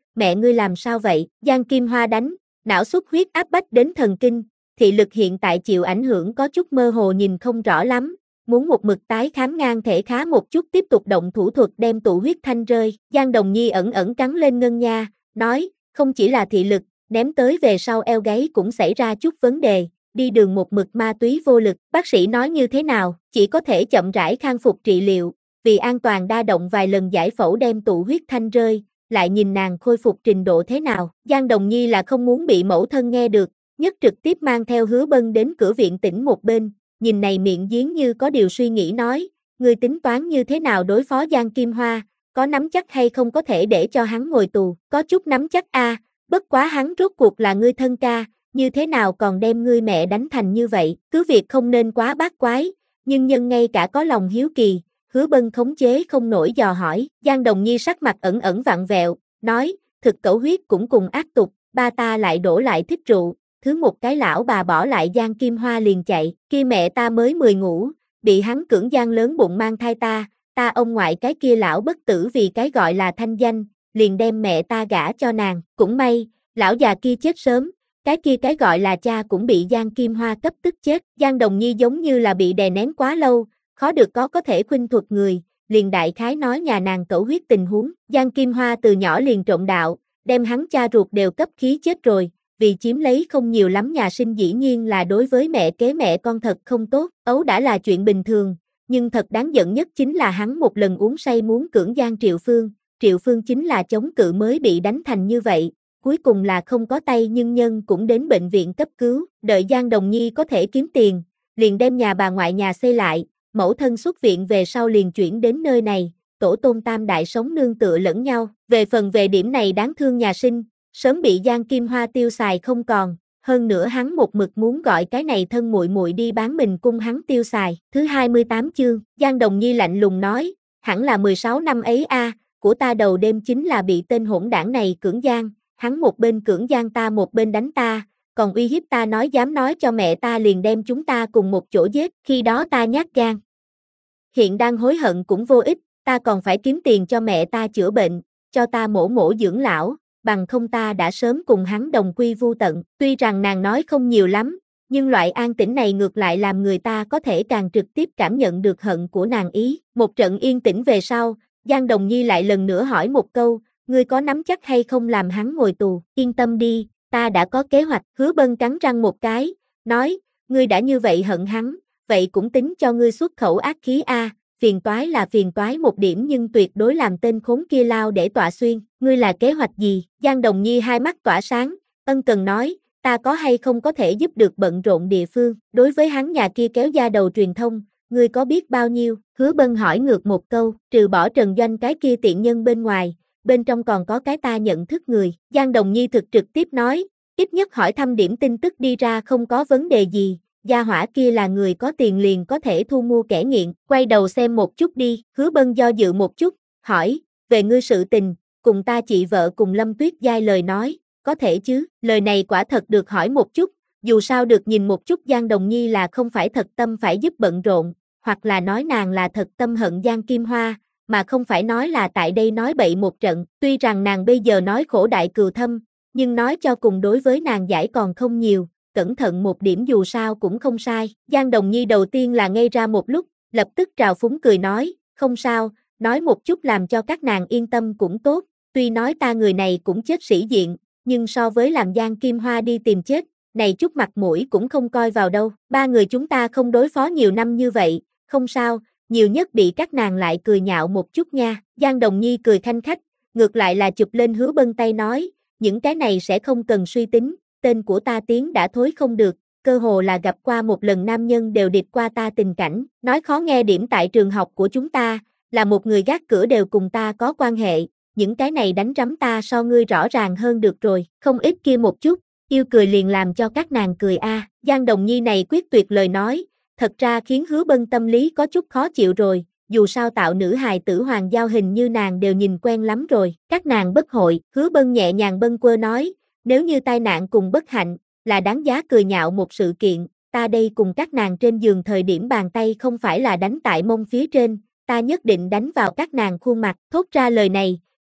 mẹ ngươi làm sao vậy? Giang Kim Hoa đánh, não xuất huyết áp bách đến thần kinh, thị lực hiện tại chịu ảnh hưởng có chút mơ hồ nhìn không rõ lắm, muốn một mực tái khám ngang thể khá một chút tiếp tục động thủ thuật đem tụ huyết thanh rơi. Giang Đồng Nhi ẩn ẩn cắn lên ngân nha, nói, không chỉ là thị lực, ném tới về sau eo gáy cũng xảy ra chút vấn đề, đi đường một mực ma túy vô lực. Bác sĩ nói như thế nào? Chỉ có thể chậm rãi khang phục trị liệu, vì an toàn đa động vài lần giải phẫu đem tụ huyết thanh rơi, lại nhìn nàng khôi phục trình độ thế nào. Giang Đồng Nhi là không muốn bị mẫu thân nghe được, nhất trực tiếp mang theo Hứa Bân đến cửa viện tĩnh một bên, nhìn này miệng giếng như có điều suy nghĩ nói, ngươi tính toán như thế nào đối phó Giang Kim Hoa, có nắm chắc hay không có thể để cho hắn ngồi tù? Có chút nắm chắc a, bất quá hắn rốt cuộc là ngươi thân ca, như thế nào còn đem ngươi mẹ đánh thành như vậy? Cứ việc không nên quá bát quái, nhưng nhân ngay cả có lòng hiếu kỳ, Hứa Bân khống chế không nổi dò hỏi. Giang Đồng Nhi sắc mặt ẩn ẩn vặn vẹo, nói, thực cẩu huyết cũng cùng ác tục, ba ta lại đổ lại thích rượu, thứ một cái lão bà bỏ lại Giang Kim Hoa liền chạy, kia mẹ ta mới 10 ngủ, bị hắn cưỡng gian lớn bụng mang thai ta ông ngoại cái kia lão bất tử vì cái gọi là thanh danh, liền đem mẹ ta gả cho nàng, cũng may, lão già kia chết sớm, cái gọi là cha cũng bị Giang Kim Hoa cấp tức chết. Giang Đồng Nhi giống như là bị đè nén quá lâu, khó được có thể khuynh thuật người, liền đại khái nói nhà nàng cẩu huyết tình huống. Giang Kim Hoa từ nhỏ liền trộm đạo, đem hắn cha ruột đều cấp khí chết rồi, vì chiếm lấy không nhiều lắm nhà sinh dĩ nhiên là đối với mẹ kế mẹ con thật không tốt, ấu đã là chuyện bình thường, nhưng thật đáng giận nhất chính là hắn một lần uống say muốn cưỡng Giang Triệu Phương chính là chống cự mới bị đánh thành như vậy, cuối cùng là không có tay nhưng nhân cũng đến bệnh viện cấp cứu, đợi Giang Đồng Nhi có thể kiếm tiền, liền đem nhà bà ngoại nhà xây lại, mẫu thân xuất viện về sau liền chuyển đến nơi này, tổ tôn tam đại sống nương tựa lẫn nhau, về điểm này đáng thương nhà sinh, sớm bị Giang Kim Hoa tiêu xài không còn, hơn nữa hắn một mực muốn gọi cái này thân muội muội đi bán mình cung hắn tiêu xài. Thứ 28 chương, Giang Đồng Nhi lạnh lùng nói, hẳn là 16 năm ấy a, của ta đầu đêm chính là bị tên hỗn đảng này cưỡng gian, hắn một bên cưỡng gian ta một bên đánh ta, còn uy hiếp ta nói dám nói cho mẹ ta liền đem chúng ta cùng một chỗ giết, khi đó ta nhát gan. Hiện đang hối hận cũng vô ích, ta còn phải kiếm tiền cho mẹ ta chữa bệnh, cho ta mổ dưỡng lão, bằng không ta đã sớm cùng hắn đồng quy vu tận. Tuy rằng nàng nói không nhiều lắm, nhưng loại an tĩnh này ngược lại làm người ta có thể càng trực tiếp cảm nhận được hận của nàng ý. Một trận yên tĩnh về sau, Giang Đồng Nhi lại lần nữa hỏi một câu, ngươi có nắm chắc hay không làm hắn ngồi tù? Yên tâm đi, ta đã có kế hoạch. Hứa Bân cắn răng một cái, nói, ngươi đã như vậy hận hắn, vậy cũng tính cho ngươi xuất khẩu ác khí a. Phiền toái là phiền toái một điểm nhưng tuyệt đối làm tên khốn kia lao để tọa xuyên, ngươi là kế hoạch gì? Giang Đồng Nhi hai mắt tỏa sáng, ân cần nói, ta có hay không có thể giúp được bận rộn địa phương, đối với hắn nhà kia kéo da đầu truyền thông, ngươi có biết bao nhiêu? Hứa Bân hỏi ngược một câu, trừ bỏ Trần Doanh cái kia tiện nhân bên ngoài, bên trong còn có cái ta nhận thức người. Giang Đồng Nhi thực trực tiếp nói, ít nhất hỏi thăm điểm tin tức đi ra không có vấn đề gì. Gia hỏa kia là người có tiền liền có thể thu mua kẻ nghiện, quay đầu xem một chút đi. Hứa Bân do dự một chút, hỏi, về ngươi sự tình, cùng ta chị vợ cùng Lâm Tuyết Giai lời nói, có thể chứ? Lời này quả thật được hỏi một chút, dù sao được nhìn một chút Giang Đồng Nhi là không phải thật tâm phải giúp bận rộn, hoặc là nói nàng là thật tâm hận Giang Kim Hoa, mà không phải nói là tại đây nói bậy một trận. Tuy rằng nàng bây giờ nói khổ đại cừu thâm, nhưng nói cho cùng đối với nàng giải còn không nhiều. Cẩn thận một điểm dù sao cũng không sai. Giang Đồng Nhi đầu tiên là ngây ra một lúc, lập tức trào phúng cười nói, không sao, nói một chút làm cho các nàng yên tâm cũng tốt, tuy nói ta người này cũng chết sĩ diện, nhưng so với làm Giang Kim Hoa đi tìm chết, này chút mặt mũi cũng không coi vào đâu, ba người chúng ta không đối phó nhiều năm như vậy, không sao, nhiều nhất bị các nàng lại cười nhạo một chút nha. Giang Đồng Nhi cười khanh khách, ngược lại là chụp lên Hứa Bân tay nói, những cái này sẽ không cần suy tính. Tên của ta tiếng đã thối không được, cơ hồ là gặp qua một lần nam nhân đều địch qua ta tình cảnh, nói khó nghe điểm tại trường học của chúng ta, là một người gác cửa đều cùng ta có quan hệ, những cái này đánh rắm ta so ngươi rõ ràng hơn được rồi, không ít kia một chút, yêu cười liền làm cho các nàng cười a. Giang Đồng Nhi này quyết tuyệt lời nói, thật ra khiến Hứa Bân tâm lý có chút khó chịu rồi, dù sao tạo nữ hài tử hoàng giao hình như nàng đều nhìn quen lắm rồi, các nàng bất hội. Hứa Bân nhẹ nhàng bâng quơ nói, nếu như tai nạn cùng bất hạnh, là đáng giá cười nhạo một sự kiện, ta đây cùng các nàng trên giường thời điểm bàn tay không phải là đánh tại mông phía trên, ta nhất định đánh vào các nàng khuôn mặt. Thốt ra lời này,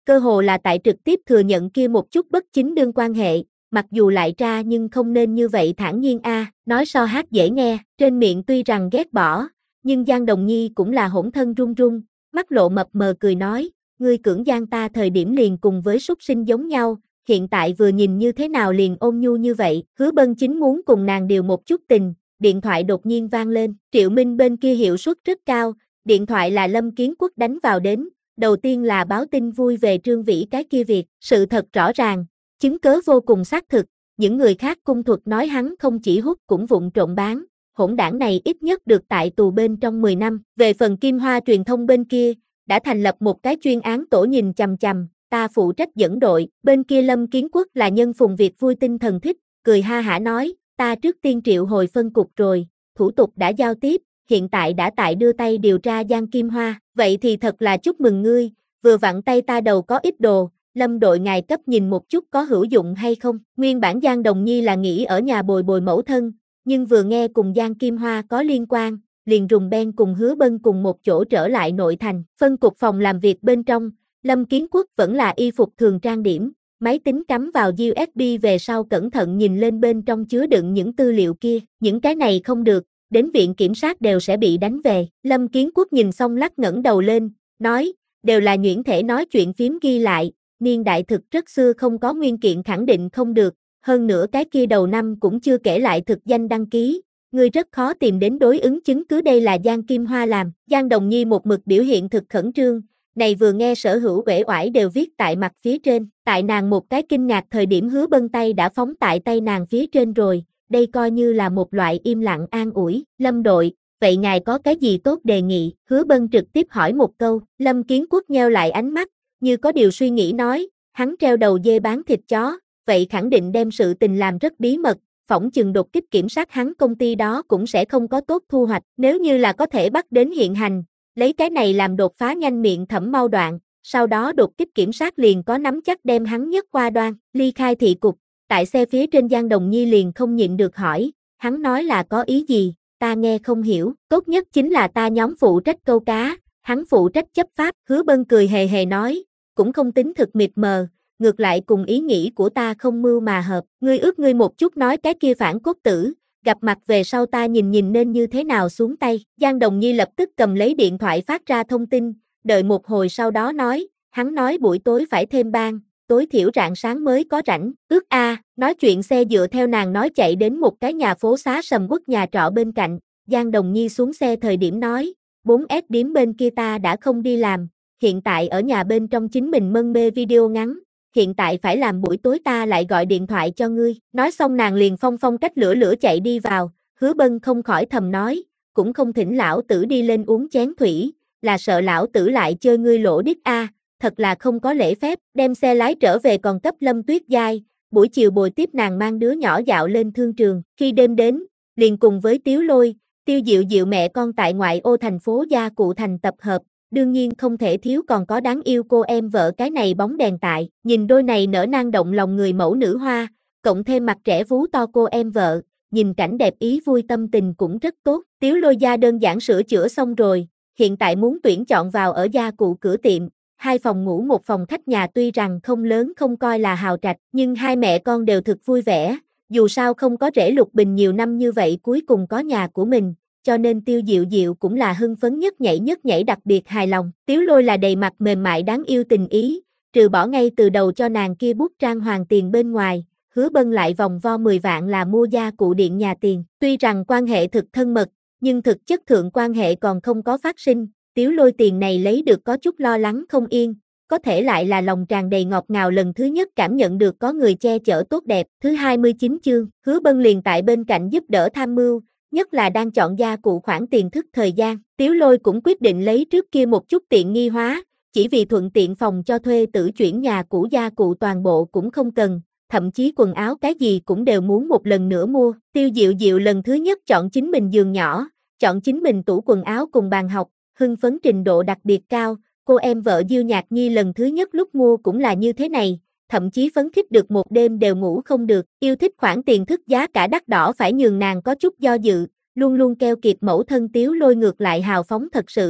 cơ hồ là tại trực tiếp thừa nhận kia một chút bất chính đương quan hệ, mặc dù lại ra nhưng không nên như vậy thản nhiên nói so hát dễ nghe, trên miệng tuy rằng ghét bỏ, nhưng Giang Đồng Nhi cũng là hỗn thân run run, mắt lộ mập mờ cười nói, ngươi cưỡng gian ta thời điểm liền cùng với súc sinh giống nhau, hiện tại vừa nhìn như thế nào liền ôn nhu như vậy, Hứa Bân chính muốn cùng nàng điều một chút tình, điện thoại đột nhiên vang lên, Triệu Minh bên kia hiệu suất rất cao, điện thoại là Lâm Kiến Quốc đánh vào đến, đầu tiên là báo tin vui về Trương Vĩ cái kia việc, sự thật rõ ràng, chứng cớ vô cùng xác thực, những người khác cung thuật nói hắn không chỉ hút cũng vụng trộm bán, hỗn đảng này ít nhất được tại tù bên trong 10 năm, về phần Kim Hoa truyền thông bên kia, đã thành lập một cái chuyên án tổ nhìn chằm chằm, ta phụ trách dẫn đội, bên kia Lâm Kiến Quốc là nhân phùng việc vui tinh thần thích, cười ha hả nói, ta trước tiên triệu hồi phân cục rồi, thủ tục đã giao tiếp, hiện tại đã tại đưa tay điều tra Giang Kim Hoa, vậy thì thật là chúc mừng ngươi, vừa vặn tay ta đầu có ít đồ, Lâm đội ngài cấp nhìn một chút có hữu dụng hay không, nguyên bản Giang Đồng Nhi là nghĩ ở nhà bồi bồi mẫu thân, nhưng vừa nghe cùng Giang Kim Hoa có liên quan, liền rùng ben cùng Hứa Bân cùng một chỗ trở lại nội thành, phân cục phòng làm việc bên trong, Lâm Kiến Quốc vẫn là y phục thường trang điểm, máy tính cắm vào USB về sau cẩn thận nhìn lên bên trong chứa đựng những tư liệu kia, những cái này không được, đến viện kiểm sát đều sẽ bị đánh về, Lâm Kiến Quốc nhìn xong lắc ngẩng đầu lên, nói, đều là nhuyễn thể nói chuyện phím ghi lại, niên đại thực rất xưa không có nguyên kiện khẳng định không được, hơn nữa cái kia đầu năm cũng chưa kể lại thực danh đăng ký, ngươi rất khó tìm đến đối ứng chứng cứ đây là Giang Kim Hoa làm, Giang Đồng Nhi một mực biểu hiện thực khẩn trương, này vừa nghe sở hữu uể oải đều viết tại mặt phía trên, tại nàng một cái kinh ngạc thời điểm Hứa Bân tay đã phóng tại tay nàng phía trên rồi, đây coi như là một loại im lặng an ủi, Lâm đội, vậy ngài có cái gì tốt đề nghị, Hứa Bân trực tiếp hỏi một câu, Lâm Kiến Quốc nheo lại ánh mắt, như có điều suy nghĩ nói, hắn treo đầu dê bán thịt chó, vậy khẳng định đem sự tình làm rất bí mật, phỏng chừng đột kích kiểm sát hắn công ty đó cũng sẽ không có tốt thu hoạch, nếu như là có thể bắt đến hiện hành, lấy cái này làm đột phá nhanh miệng thẩm mau đoạn, sau đó đột kích kiểm sát liền có nắm chắc đem hắn nhất qua đoan, ly khai thị cục, tại xe phía trên Giang Đồng Nhi liền không nhịn được hỏi, hắn nói là có ý gì, ta nghe không hiểu, tốt nhất chính là ta nhóm phụ trách câu cá, hắn phụ trách chấp pháp, Hứa Bân cười hề hề nói, cũng không tính thực mịt mờ, ngược lại cùng ý nghĩ của ta không mưu mà hợp, ngươi ước ngươi một chút nói cái kia phản cốt tử, gặp mặt về sau ta nhìn nhìn nên như thế nào xuống tay, Giang Đồng Nhi lập tức cầm lấy điện thoại phát ra thông tin, đợi một hồi sau đó nói, hắn nói buổi tối phải thêm ban, tối thiểu rạng sáng mới có rảnh, ước nói chuyện xe dựa theo nàng nói chạy đến một cái nhà phố xá sầm uất nhà trọ bên cạnh, Giang Đồng Nhi xuống xe thời điểm nói, 4S điếm bên kia ta đã không đi làm, hiện tại ở nhà bên trong chính mình mân mê video ngắn, hiện tại phải làm buổi tối ta lại gọi điện thoại cho ngươi, nói xong nàng liền phong phong cách lửa chạy đi vào, Hứa Bân không khỏi thầm nói, cũng không thỉnh lão tử đi lên uống chén thủy, là sợ lão tử lại chơi ngươi lỗ điếc thật là không có lễ phép, đem xe lái trở về còn cấp Lâm Tuyết Giai, buổi chiều bồi tiếp nàng mang đứa nhỏ dạo lên thương trường, khi đêm đến, liền cùng với Tiếu Lôi, Tiêu Diệu Diệu mẹ con tại ngoại ô thành phố Gia Cụ Thành tập hợp, đương nhiên không thể thiếu còn có đáng yêu cô em vợ cái này bóng đèn tại, nhìn đôi này nở nang động lòng người mẫu nữ hoa, cộng thêm mặt trẻ vú to cô em vợ, nhìn cảnh đẹp ý vui tâm tình cũng rất tốt, Tiếu Lôi gia đơn giản sửa chữa xong rồi, hiện tại muốn tuyển chọn vào ở gia cụ cửa tiệm, 2 phòng ngủ 1 phòng khách nhà tuy rằng không lớn không coi là hào trạch, nhưng hai mẹ con đều thực vui vẻ, dù sao không có rễ Lục Bình nhiều năm như vậy cuối cùng có nhà của mình, cho nên Tiêu Diệu Diệu cũng là hưng phấn nhất nhảy đặc biệt hài lòng, Tiếu Lôi là đầy mặt mềm mại đáng yêu tình ý, trừ bỏ ngay từ đầu cho nàng kia bút trang hoàng tiền bên ngoài, Hứa Bân lại vòng vo 10 vạn là mua gia cụ điện nhà tiền, tuy rằng quan hệ thực thân mật, nhưng thực chất thượng quan hệ còn không có phát sinh, Tiếu Lôi tiền này lấy được có chút lo lắng không yên, có thể lại là lòng tràn đầy ngọt ngào lần thứ nhất cảm nhận được có người che chở tốt đẹp, thứ 29 chương, Hứa Bân liền tại bên cạnh giúp đỡ tham mưu, nhất là đang chọn gia cụ khoản tiền thức thời gian, Tiếu Lôi cũng quyết định lấy trước kia một chút tiện nghi hóa, chỉ vì thuận tiện phòng cho thuê tự chuyển nhà cũ gia cụ toàn bộ cũng không cần, thậm chí quần áo cái gì cũng đều muốn một lần nữa mua, Tiêu Diệu Diệu lần thứ nhất chọn chính mình giường nhỏ, chọn chính mình tủ quần áo cùng bàn học, hưng phấn trình độ đặc biệt cao, cô em vợ Diêu Nhạc Nhi lần thứ nhất lúc mua cũng là như thế này, thậm chí phấn khích được một đêm đều ngủ không được, yêu thích khoản tiền thức giá cả đắt đỏ phải nhường nàng có chút do dự, luôn luôn keo kiệt mẫu thân Tiếu Lôi ngược lại hào phóng thật sự,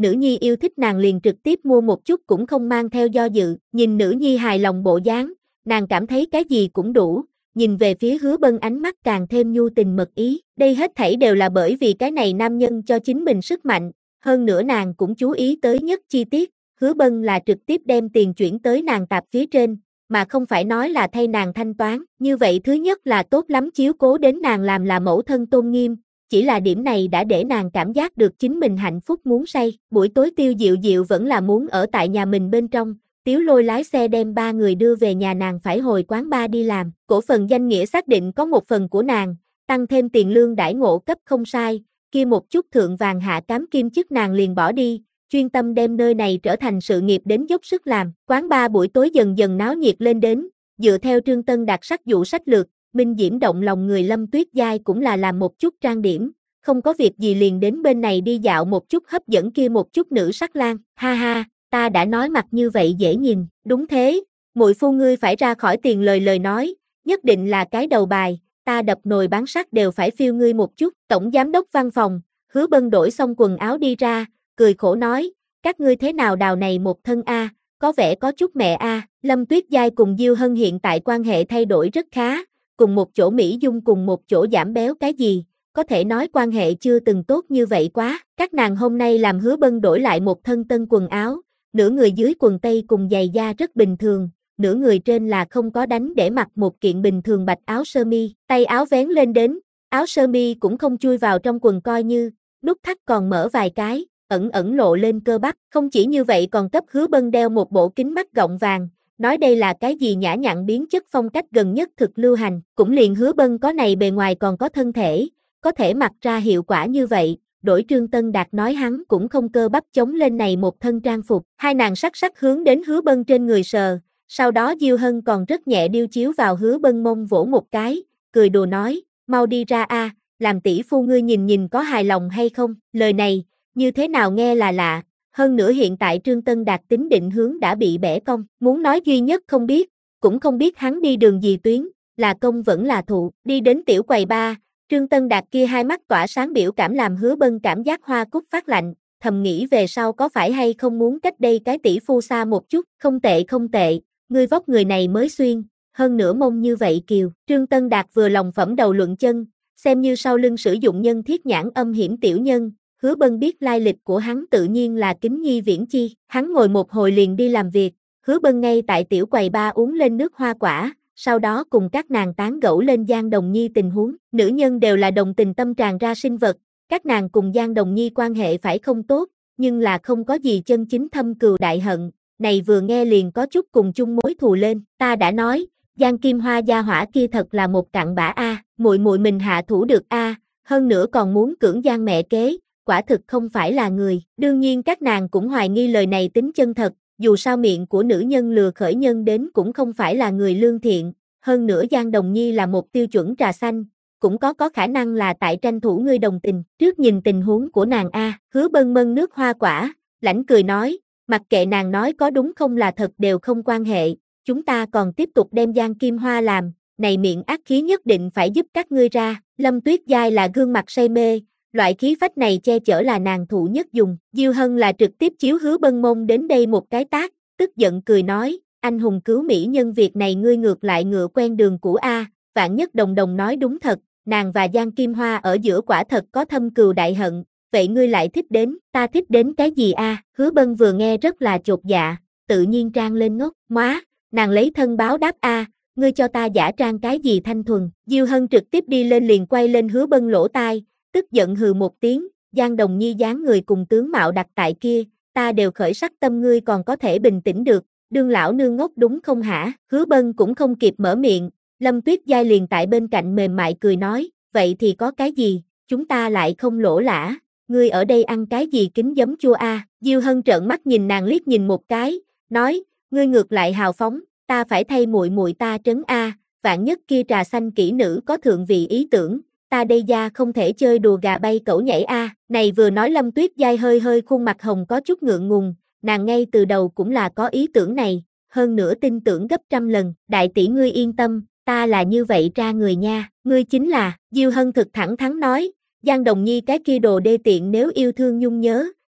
nữ nhi yêu thích nàng liền trực tiếp mua một chút cũng không mang theo do dự, nhìn nữ nhi hài lòng bộ dáng, nàng cảm thấy cái gì cũng đủ, nhìn về phía Hứa Bân ánh mắt càng thêm nhu tình mật ý, đây hết thảy đều là bởi vì cái này nam nhân cho chính mình sức mạnh, hơn nữa nàng cũng chú ý tới nhất chi tiết, Hứa Bân là trực tiếp đem tiền chuyển tới nàng tạp phía trên, mà không phải nói là thay nàng thanh toán, như vậy thứ nhất là tốt lắm chiếu cố đến nàng làm là mẫu thân tôn nghiêm, chỉ là điểm này đã để nàng cảm giác được chính mình hạnh phúc muốn say, buổi tối Tiêu Diệu Diệu vẫn là muốn ở tại nhà mình bên trong, Tiếu Lôi lái xe đem 3 người đưa về nhà, nàng phải hồi quán bar đi làm, cổ phần danh nghĩa xác định có một phần của nàng, tăng thêm tiền lương đãi ngộ cấp không sai, kia một chút thượng vàng hạ cám kim chức nàng liền bỏ đi, chuyên tâm đem nơi này trở thành sự nghiệp đến dốc sức làm. Quán bar buổi tối dần dần náo nhiệt lên đến, dựa theo Trương Tân đặc sắc dụ sách lược, minh diễm động lòng người Lâm Tuyết Giai cũng là làm một chút trang điểm, không có việc gì liền đến bên này đi dạo một chút hấp dẫn kia một chút nữ sắc lang, ha ha, ta đã nói mặt như vậy dễ nhìn, đúng thế, muội phu ngươi phải ra khỏi tiền lời nói, nhất định là cái đầu bài, ta đập nồi bán sắt đều phải phiêu ngươi một chút. Tổng giám đốc văn phòng, Hứa Bân đổi xong quần áo đi ra, cười khổ nói, các ngươi thế nào đào này một thân a, có vẻ có chút mẹ a. Lâm Tuyết Giai cùng Diêu Hân hiện tại quan hệ thay đổi rất khá, cùng một chỗ mỹ dung cùng một chỗ giảm béo cái gì, có thể nói quan hệ chưa từng tốt như vậy quá. Các nàng hôm nay làm Hứa Bân đổi lại một thân tân quần áo, nửa người dưới quần tây cùng giày da rất bình thường, nửa người trên là không có đánh để mặc một kiện bình thường bạch áo sơ mi, tay áo vén lên đến, áo sơ mi cũng không chui vào trong quần coi như, nút thắt còn mở vài cái, ẩn ẩn lộ lên cơ bắp, không chỉ như vậy còn cấp Hứa Bân đeo một bộ kính mắt gọng vàng, nói đây là cái gì nhã nhặn biến chất phong cách gần nhất thực lưu hành, cũng liền Hứa Bân có này bề ngoài còn có thân thể, có thể mặc ra hiệu quả như vậy. Đổi Trương Tân Đạt nói hắn cũng không cơ bắp chống lên này một thân trang phục, hai nàng sắc sắc hướng đến Hứa Bân trên người sờ, sau đó Diêu Hân còn rất nhẹ điêu chiếu vào Hứa Bân mông vỗ một cái, cười đùa nói, mau đi ra a, làm tỷ phu ngươi nhìn nhìn có hài lòng hay không, lời này, như thế nào nghe là lạ, hơn nữa hiện tại Trương Tân Đạt tính định hướng đã bị bẻ cong, muốn nói duy nhất không biết, cũng không biết hắn đi đường gì tuyến, là công vẫn là thụ, đi đến tiểu quầy bar. Trương Tân Đạt kia hai mắt tỏa sáng biểu cảm làm Hứa Bân cảm giác hoa cúc phát lạnh, thầm nghĩ về sau có phải hay không muốn cách đây cái tỷ phu xa một chút, không tệ không tệ, ngươi vóc người này mới xuyên, hơn nữa mông như vậy kiều. Trương Tân Đạt vừa lòng phẩm đầu luận chân, xem như sau lưng sử dụng nhân thiết nhãn âm hiểm tiểu nhân, Hứa Bân biết lai lịch của hắn tự nhiên là Kính Nhi Viễn Chi, hắn ngồi một hồi liền đi làm việc, Hứa Bân ngay tại tiểu quầy bar uống lên nước hoa quả. Sau đó cùng các nàng tán gẫu lên Giang Đồng Nhi tình huống, nữ nhân đều là đồng tình tâm tràn ra sinh vật, các nàng cùng Giang Đồng Nhi quan hệ phải không tốt, nhưng là không có gì chân chính thâm cừu đại hận, này vừa nghe liền có chút cùng chung mối thù lên, ta đã nói, Giang Kim Hoa gia hỏa kia thật là một cặn bã a, muội muội mình hạ thủ được a, hơn nữa còn muốn cưỡng Giang mẹ kế, quả thực không phải là người, đương nhiên các nàng cũng hoài nghi lời này tính chân thật. Dù sao miệng của nữ nhân lừa khởi nhân đến cũng không phải là người lương thiện, hơn nữa Giang Đồng Nhi là một tiêu chuẩn trà xanh, cũng có khả năng là tại tranh thủ ngươi đồng tình, trước nhìn tình huống của nàng a, Hứa Bân mân nước hoa quả, lãnh cười nói, mặc kệ nàng nói có đúng không là thật đều không quan hệ, chúng ta còn tiếp tục đem Giang Kim Hoa làm, này miệng ác khí nhất định phải giúp các ngươi ra. Lâm Tuyết Giai là gương mặt say mê, loại khí phách này che chở là nàng thụ nhất dùng, Diêu Hân là trực tiếp chiếu Hứa Bân mông đến đây một cái tát, tức giận cười nói, anh hùng cứu mỹ nhân việc này ngươi ngược lại ngựa quen đường cũ a, Vạn Nhất Đồng Đồng nói đúng thật, nàng và Giang Kim Hoa ở giữa quả thật có thâm cừu đại hận, vậy ngươi lại thích đến, ta thích đến cái gì a? Hứa Bân vừa nghe rất là chột dạ, tự nhiên trang lên ngốc, móa, nàng lấy thân báo đáp a, ngươi cho ta giả trang cái gì thanh thuần, Diêu Hân trực tiếp đi lên liền quay lên Hứa Bân lỗ tai, tức giận hừ một tiếng, Giang Đồng Nhi dáng người cùng tướng mạo đặt tại kia, ta đều khởi sắc tâm ngươi còn có thể bình tĩnh được, đương lão nương ngốc đúng không hả? Hứa Bân cũng không kịp mở miệng, Lâm Tuyết Giai liền tại bên cạnh mềm mại cười nói, vậy thì có cái gì, chúng ta lại không lỗ lã, ngươi ở đây ăn cái gì kính giấm chua a? Diêu Hân trợn mắt nhìn nàng liếc nhìn một cái, nói, ngươi ngược lại hào phóng, ta phải thay muội muội ta trấn a, vạn nhất kia trà xanh kỹ nữ có thượng vị ý tưởng. Ta đây gia không thể chơi đùa gà bay cẩu nhảy a. Này vừa nói Lâm Tuyết Giai hơi hơi khuôn mặt hồng có chút ngượng ngùng, nàng ngay từ đầu cũng là có ý tưởng này, hơn nữa tin tưởng gấp trăm lần, đại tỷ ngươi yên tâm, ta là như vậy ra người nha, ngươi chính là, Diêu Hân thực thẳng thắn nói, Giang Đồng Nhi cái kia đồ đê tiện nếu yêu thương nhung nhớ,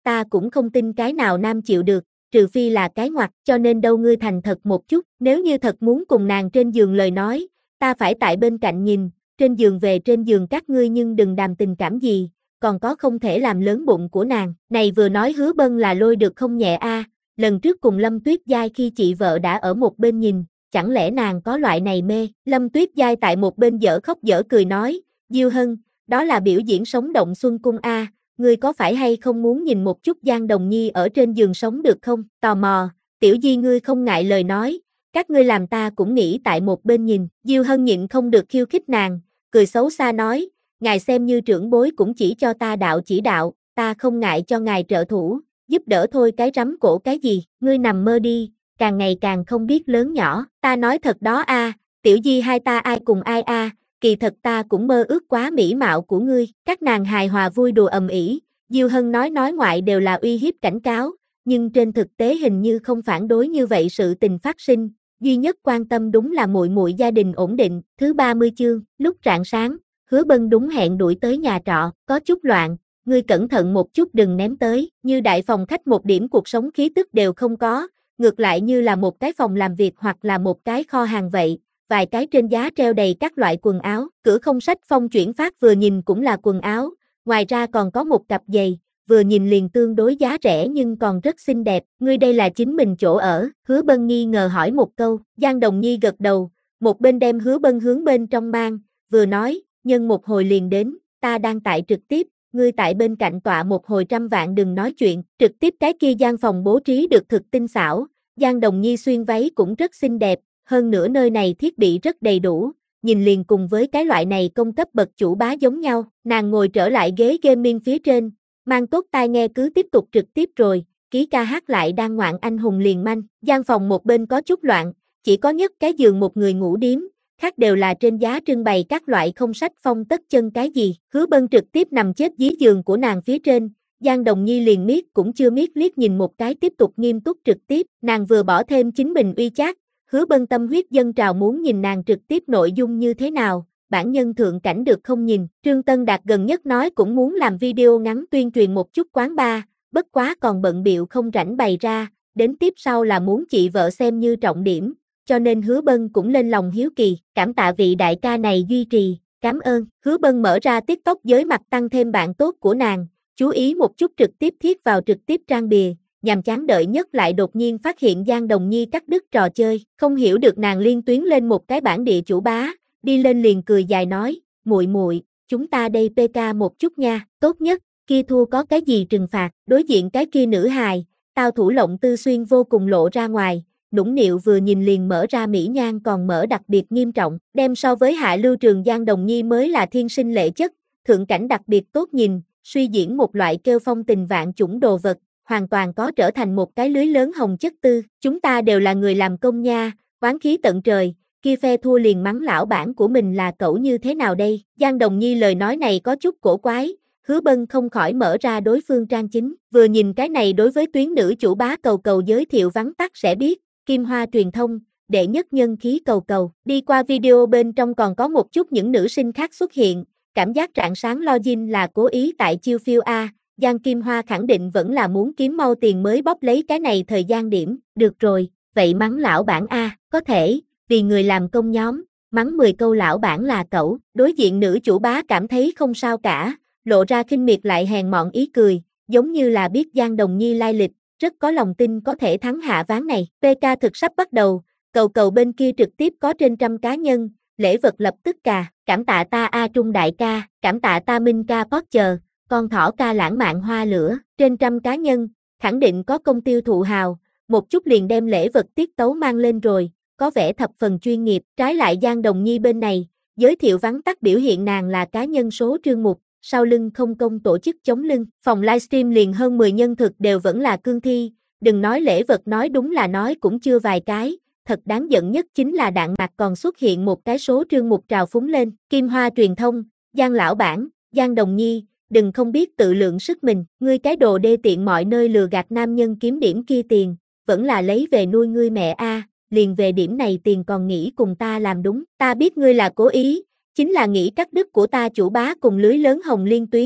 ta cũng không tin cái nào nam chịu được, trừ phi là cái ngoặt, cho nên đâu ngươi thành thật một chút, nếu như thật muốn cùng nàng trên giường lời nói, ta phải tại bên cạnh nhìn, trên giường về trên giường các ngươi nhưng đừng đàm tình cảm gì, còn có không thể làm lớn bụng của nàng, này vừa nói Hứa Bân là lôi được không nhẹ a, lần trước cùng Lâm Tuyết Giai khi chị vợ đã ở một bên nhìn, chẳng lẽ nàng có loại này mê, Lâm Tuyết Giai tại một bên dở khóc dở cười nói, Diêu Hân, đó là biểu diễn sống động xuân cung a, ngươi có phải hay không muốn nhìn một chút Giang Đồng Nhi ở trên giường sống được không, tò mò, tiểu Di ngươi không ngại lời nói, các ngươi làm ta cũng nghĩ tại một bên nhìn, Diêu Hân nhịn không được khiêu khích nàng, cười xấu xa nói, ngài xem như trưởng bối cũng chỉ cho ta đạo chỉ đạo, ta không ngại cho ngài trợ thủ, giúp đỡ thôi cái rắm cổ cái gì, ngươi nằm mơ đi, càng ngày càng không biết lớn nhỏ, ta nói thật đó a, tiểu Di hai ta ai cùng ai a, kỳ thật ta cũng mơ ước quá mỹ mạo của ngươi, các nàng hài hòa vui đùa ầm ĩ, Diêu Hân nói ngoại đều là uy hiếp cảnh cáo, nhưng trên thực tế hình như không phản đối như vậy sự tình phát sinh, duy nhất quan tâm đúng là muội muội gia đình ổn định. Thứ 30 chương, lúc rạng sáng, Hứa Bân đúng hẹn đuổi tới nhà trọ, có chút loạn, ngươi cẩn thận một chút đừng ném tới, như đại phòng khách một điểm cuộc sống khí tức đều không có, ngược lại như là một cái phòng làm việc hoặc là một cái kho hàng vậy, vài cái trên giá treo đầy các loại quần áo, cửa không sách phong chuyển phát vừa nhìn cũng là quần áo, ngoài ra còn có một cặp giày, vừa nhìn liền tương đối giá rẻ nhưng còn rất xinh đẹp, ngươi đây là chính mình chỗ ở, Hứa Bân nghi ngờ hỏi một câu, Giang Đồng Nhi gật đầu, một bên đem Hứa Bân hướng bên trong mang, vừa nói, nhân một hồi liền đến, ta đang tại trực tiếp, ngươi tại bên cạnh tọa một hồi trăm vạn đừng nói chuyện, trực tiếp cái kia gian phòng bố trí được thực tinh xảo, Giang Đồng Nhi xuyên váy cũng rất xinh đẹp, hơn nữa nơi này thiết bị rất đầy đủ, nhìn liền cùng với cái loại này công cấp bậc chủ bá giống nhau, nàng ngồi trở lại ghế gaming phía trên, mang tốt tai nghe cứ tiếp tục trực tiếp rồi, ký ca hát lại đang ngoạn anh hùng liền manh, gian phòng một bên có chút loạn, chỉ có nhất cái giường một người ngủ điếm, khác đều là trên giá trưng bày các loại không sách phong tất chân cái gì, Hứa Bân trực tiếp nằm chết dưới giường của nàng phía trên, Giang Đồng Nhi liền miết cũng chưa miết liếc nhìn một cái tiếp tục nghiêm túc trực tiếp, nàng vừa bỏ thêm chính mình uy chat, Hứa Bân tâm huyết dâng trào muốn nhìn nàng trực tiếp nội dung như thế nào, bản nhân thượng cảnh được không nhìn, Trương Tân Đạt gần nhất nói cũng muốn làm video ngắn tuyên truyền một chút quán bar, bất quá còn bận bịu không rảnh bày ra, đến tiếp sau là muốn chị vợ xem như trọng điểm, cho nên Hứa Bân cũng lên lòng hiếu kỳ, cảm tạ vị đại ca này duy trì, cảm ơn, Hứa Bân mở ra TikTok giới mặt tăng thêm bạn tốt của nàng, chú ý một chút trực tiếp thiết vào trực tiếp trang bìa, nhằm chán đợi nhất lại đột nhiên phát hiện Giang Đồng Nhi cắt đứt trò chơi, không hiểu được nàng liên tuyến lên một cái bản địa chủ bá, đi lên liền cười dài nói, muội muội, chúng ta đây PK một chút nha, tốt nhất, kia thua có cái gì trừng phạt, đối diện cái kia nữ hài, tao thủ lộng tư xuyên vô cùng lộ ra ngoài, nũng nịu vừa nhìn liền mở ra mỹ nhan còn mở đặc biệt nghiêm trọng, đem so với hạ lưu trường Giang Đồng Nhi mới là thiên sinh lệ chất, thượng cảnh đặc biệt tốt nhìn, suy diễn một loại kêu phong tình vạn chủng đồ vật, hoàn toàn có trở thành một cái lưới lớn hồng chất tư, chúng ta đều là người làm công nha, oán khí tận trời, kia phe thua liền mắng lão bản của mình là cẩu như thế nào đây, Giang Đồng Nhi lời nói này có chút cổ quái, Hứa Bân không khỏi mở ra đối phương trang chính, vừa nhìn cái này đối với tuyến nữ chủ bá cầu cầu giới thiệu vắn tắt sẽ biết, Kim Hoa truyền thông, đệ nhất nhân khí cầu cầu, đi qua video bên trong còn có một chút những nữ sinh khác xuất hiện, cảm giác rạng sáng login là cố ý tại chiêu phiêu A, Giang Kim Hoa khẳng định vẫn là muốn kiếm mau tiền mới bóp lấy cái này thời gian điểm, được rồi, vậy mắng lão bản A, có thể, vì người làm công nhóm, mắng 10 câu lão bản là cẩu, đối diện nữ chủ bá cảm thấy không sao cả, lộ ra khinh miệt lại hèn mọn ý cười, giống như là biết Giang Đồng Nhi lai lịch, rất có lòng tin có thể thắng hạ ván này, PK thực sắp bắt đầu, cầu cầu bên kia trực tiếp có trên trăm cá nhân, lễ vật lập tức cà, cảm tạ ta A Trung đại ca, cảm tạ ta Minh ca Potter, con thỏ ca lãng mạn hoa lửa, trên trăm cá nhân, khẳng định có công tiêu thụ hào, một chút liền đem lễ vật tiết tấu mang lên rồi, có vẻ thập phần chuyên nghiệp, trái lại Giang Đồng Nhi bên này, giới thiệu vắn tắt biểu hiện nàng là cá nhân số trương mục, sau lưng không công tổ chức chống lưng, phòng livestream liền hơn 10 nhân thực đều vẫn là cương thi, đừng nói lễ vật nói đúng là nói cũng chưa vài cái, thật đáng giận nhất chính là đạn mặt còn xuất hiện một cái số trương mục trào phúng lên, Kim Hoa truyền thông, Giang lão bản, Giang Đồng Nhi, đừng không biết tự lượng sức mình, ngươi cái đồ đê tiện mọi nơi lừa gạt nam nhân kiếm điểm kia tiền, vẫn là lấy về nuôi ngươi mẹ a, liền về điểm này tiền còn nghĩ cùng ta làm đúng, ta biết ngươi là cố ý, chính là nghĩ cắt đứt của ta chủ bá cùng lưới lớn hồng liên tuyến,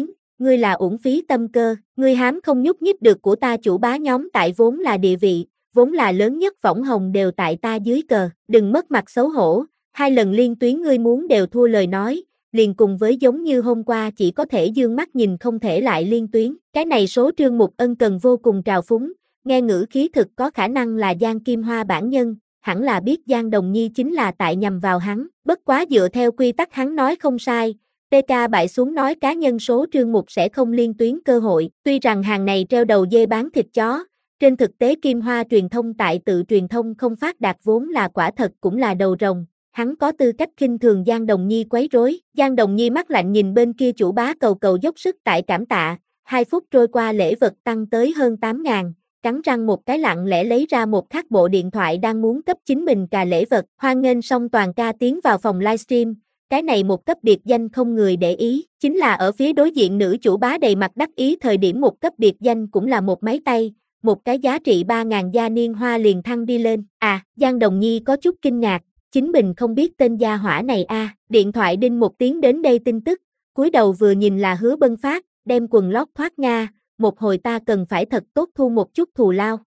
ngươi là uổng phí tâm cơ, ngươi hám không nhúc nhích được của ta chủ bá nhóm tại vốn là địa vị, vốn là lớn nhất võng hồng đều tại ta dưới cờ, đừng mất mặt xấu hổ, 2 lần liên tuyến ngươi muốn đều thua lời nói, liền cùng với giống như hôm qua chỉ có thể dương mắt nhìn không thể lại liên tuyến, cái này số Trương Mục Ân cần vô cùng trào phúng, nghe ngữ khí thực có khả năng là Giang Kim Hoa bản nhân, hẳn là biết Giang Đồng Nhi chính là tại nhằm vào hắn, bất quá dựa theo quy tắc hắn nói không sai. PK bại xuống nói cá nhân số Trương Mục sẽ không liên tuyến cơ hội, tuy rằng hàng này treo đầu dê bán thịt chó, trên thực tế Kim Hoa truyền thông tại tự truyền thông không phát đạt vốn là quả thật cũng là đầu rồng, hắn có tư cách khinh thường Giang Đồng Nhi quấy rối. Giang Đồng Nhi mắt lạnh nhìn bên kia chủ bá cầu cầu dốc sức tại cảm tạ, 2 phút trôi qua lễ vật tăng tới hơn 8.000, cắn răng một cái lặng lẽ lấy ra một khắc bộ điện thoại đang muốn cấp chính mình cà lễ vật, hoan nghênh xong toàn ca tiến vào phòng livestream. Cái này một cấp biệt danh không người để ý, chính là ở phía đối diện nữ chủ bá đầy mặt đắc ý thời điểm một cấp biệt danh cũng là một máy tay, một cái giá trị 3.000 gia niên hoa liền thăng đi lên. Giang Đồng Nhi có chút kinh ngạc, chính mình không biết tên gia hỏa này điện thoại đinh một tiếng đến đây tin tức, cúi đầu vừa nhìn là Hứa Bân phát, đem quần lót thoát Nga, một hồi ta cần phải thật tốt thu một chút thù lao.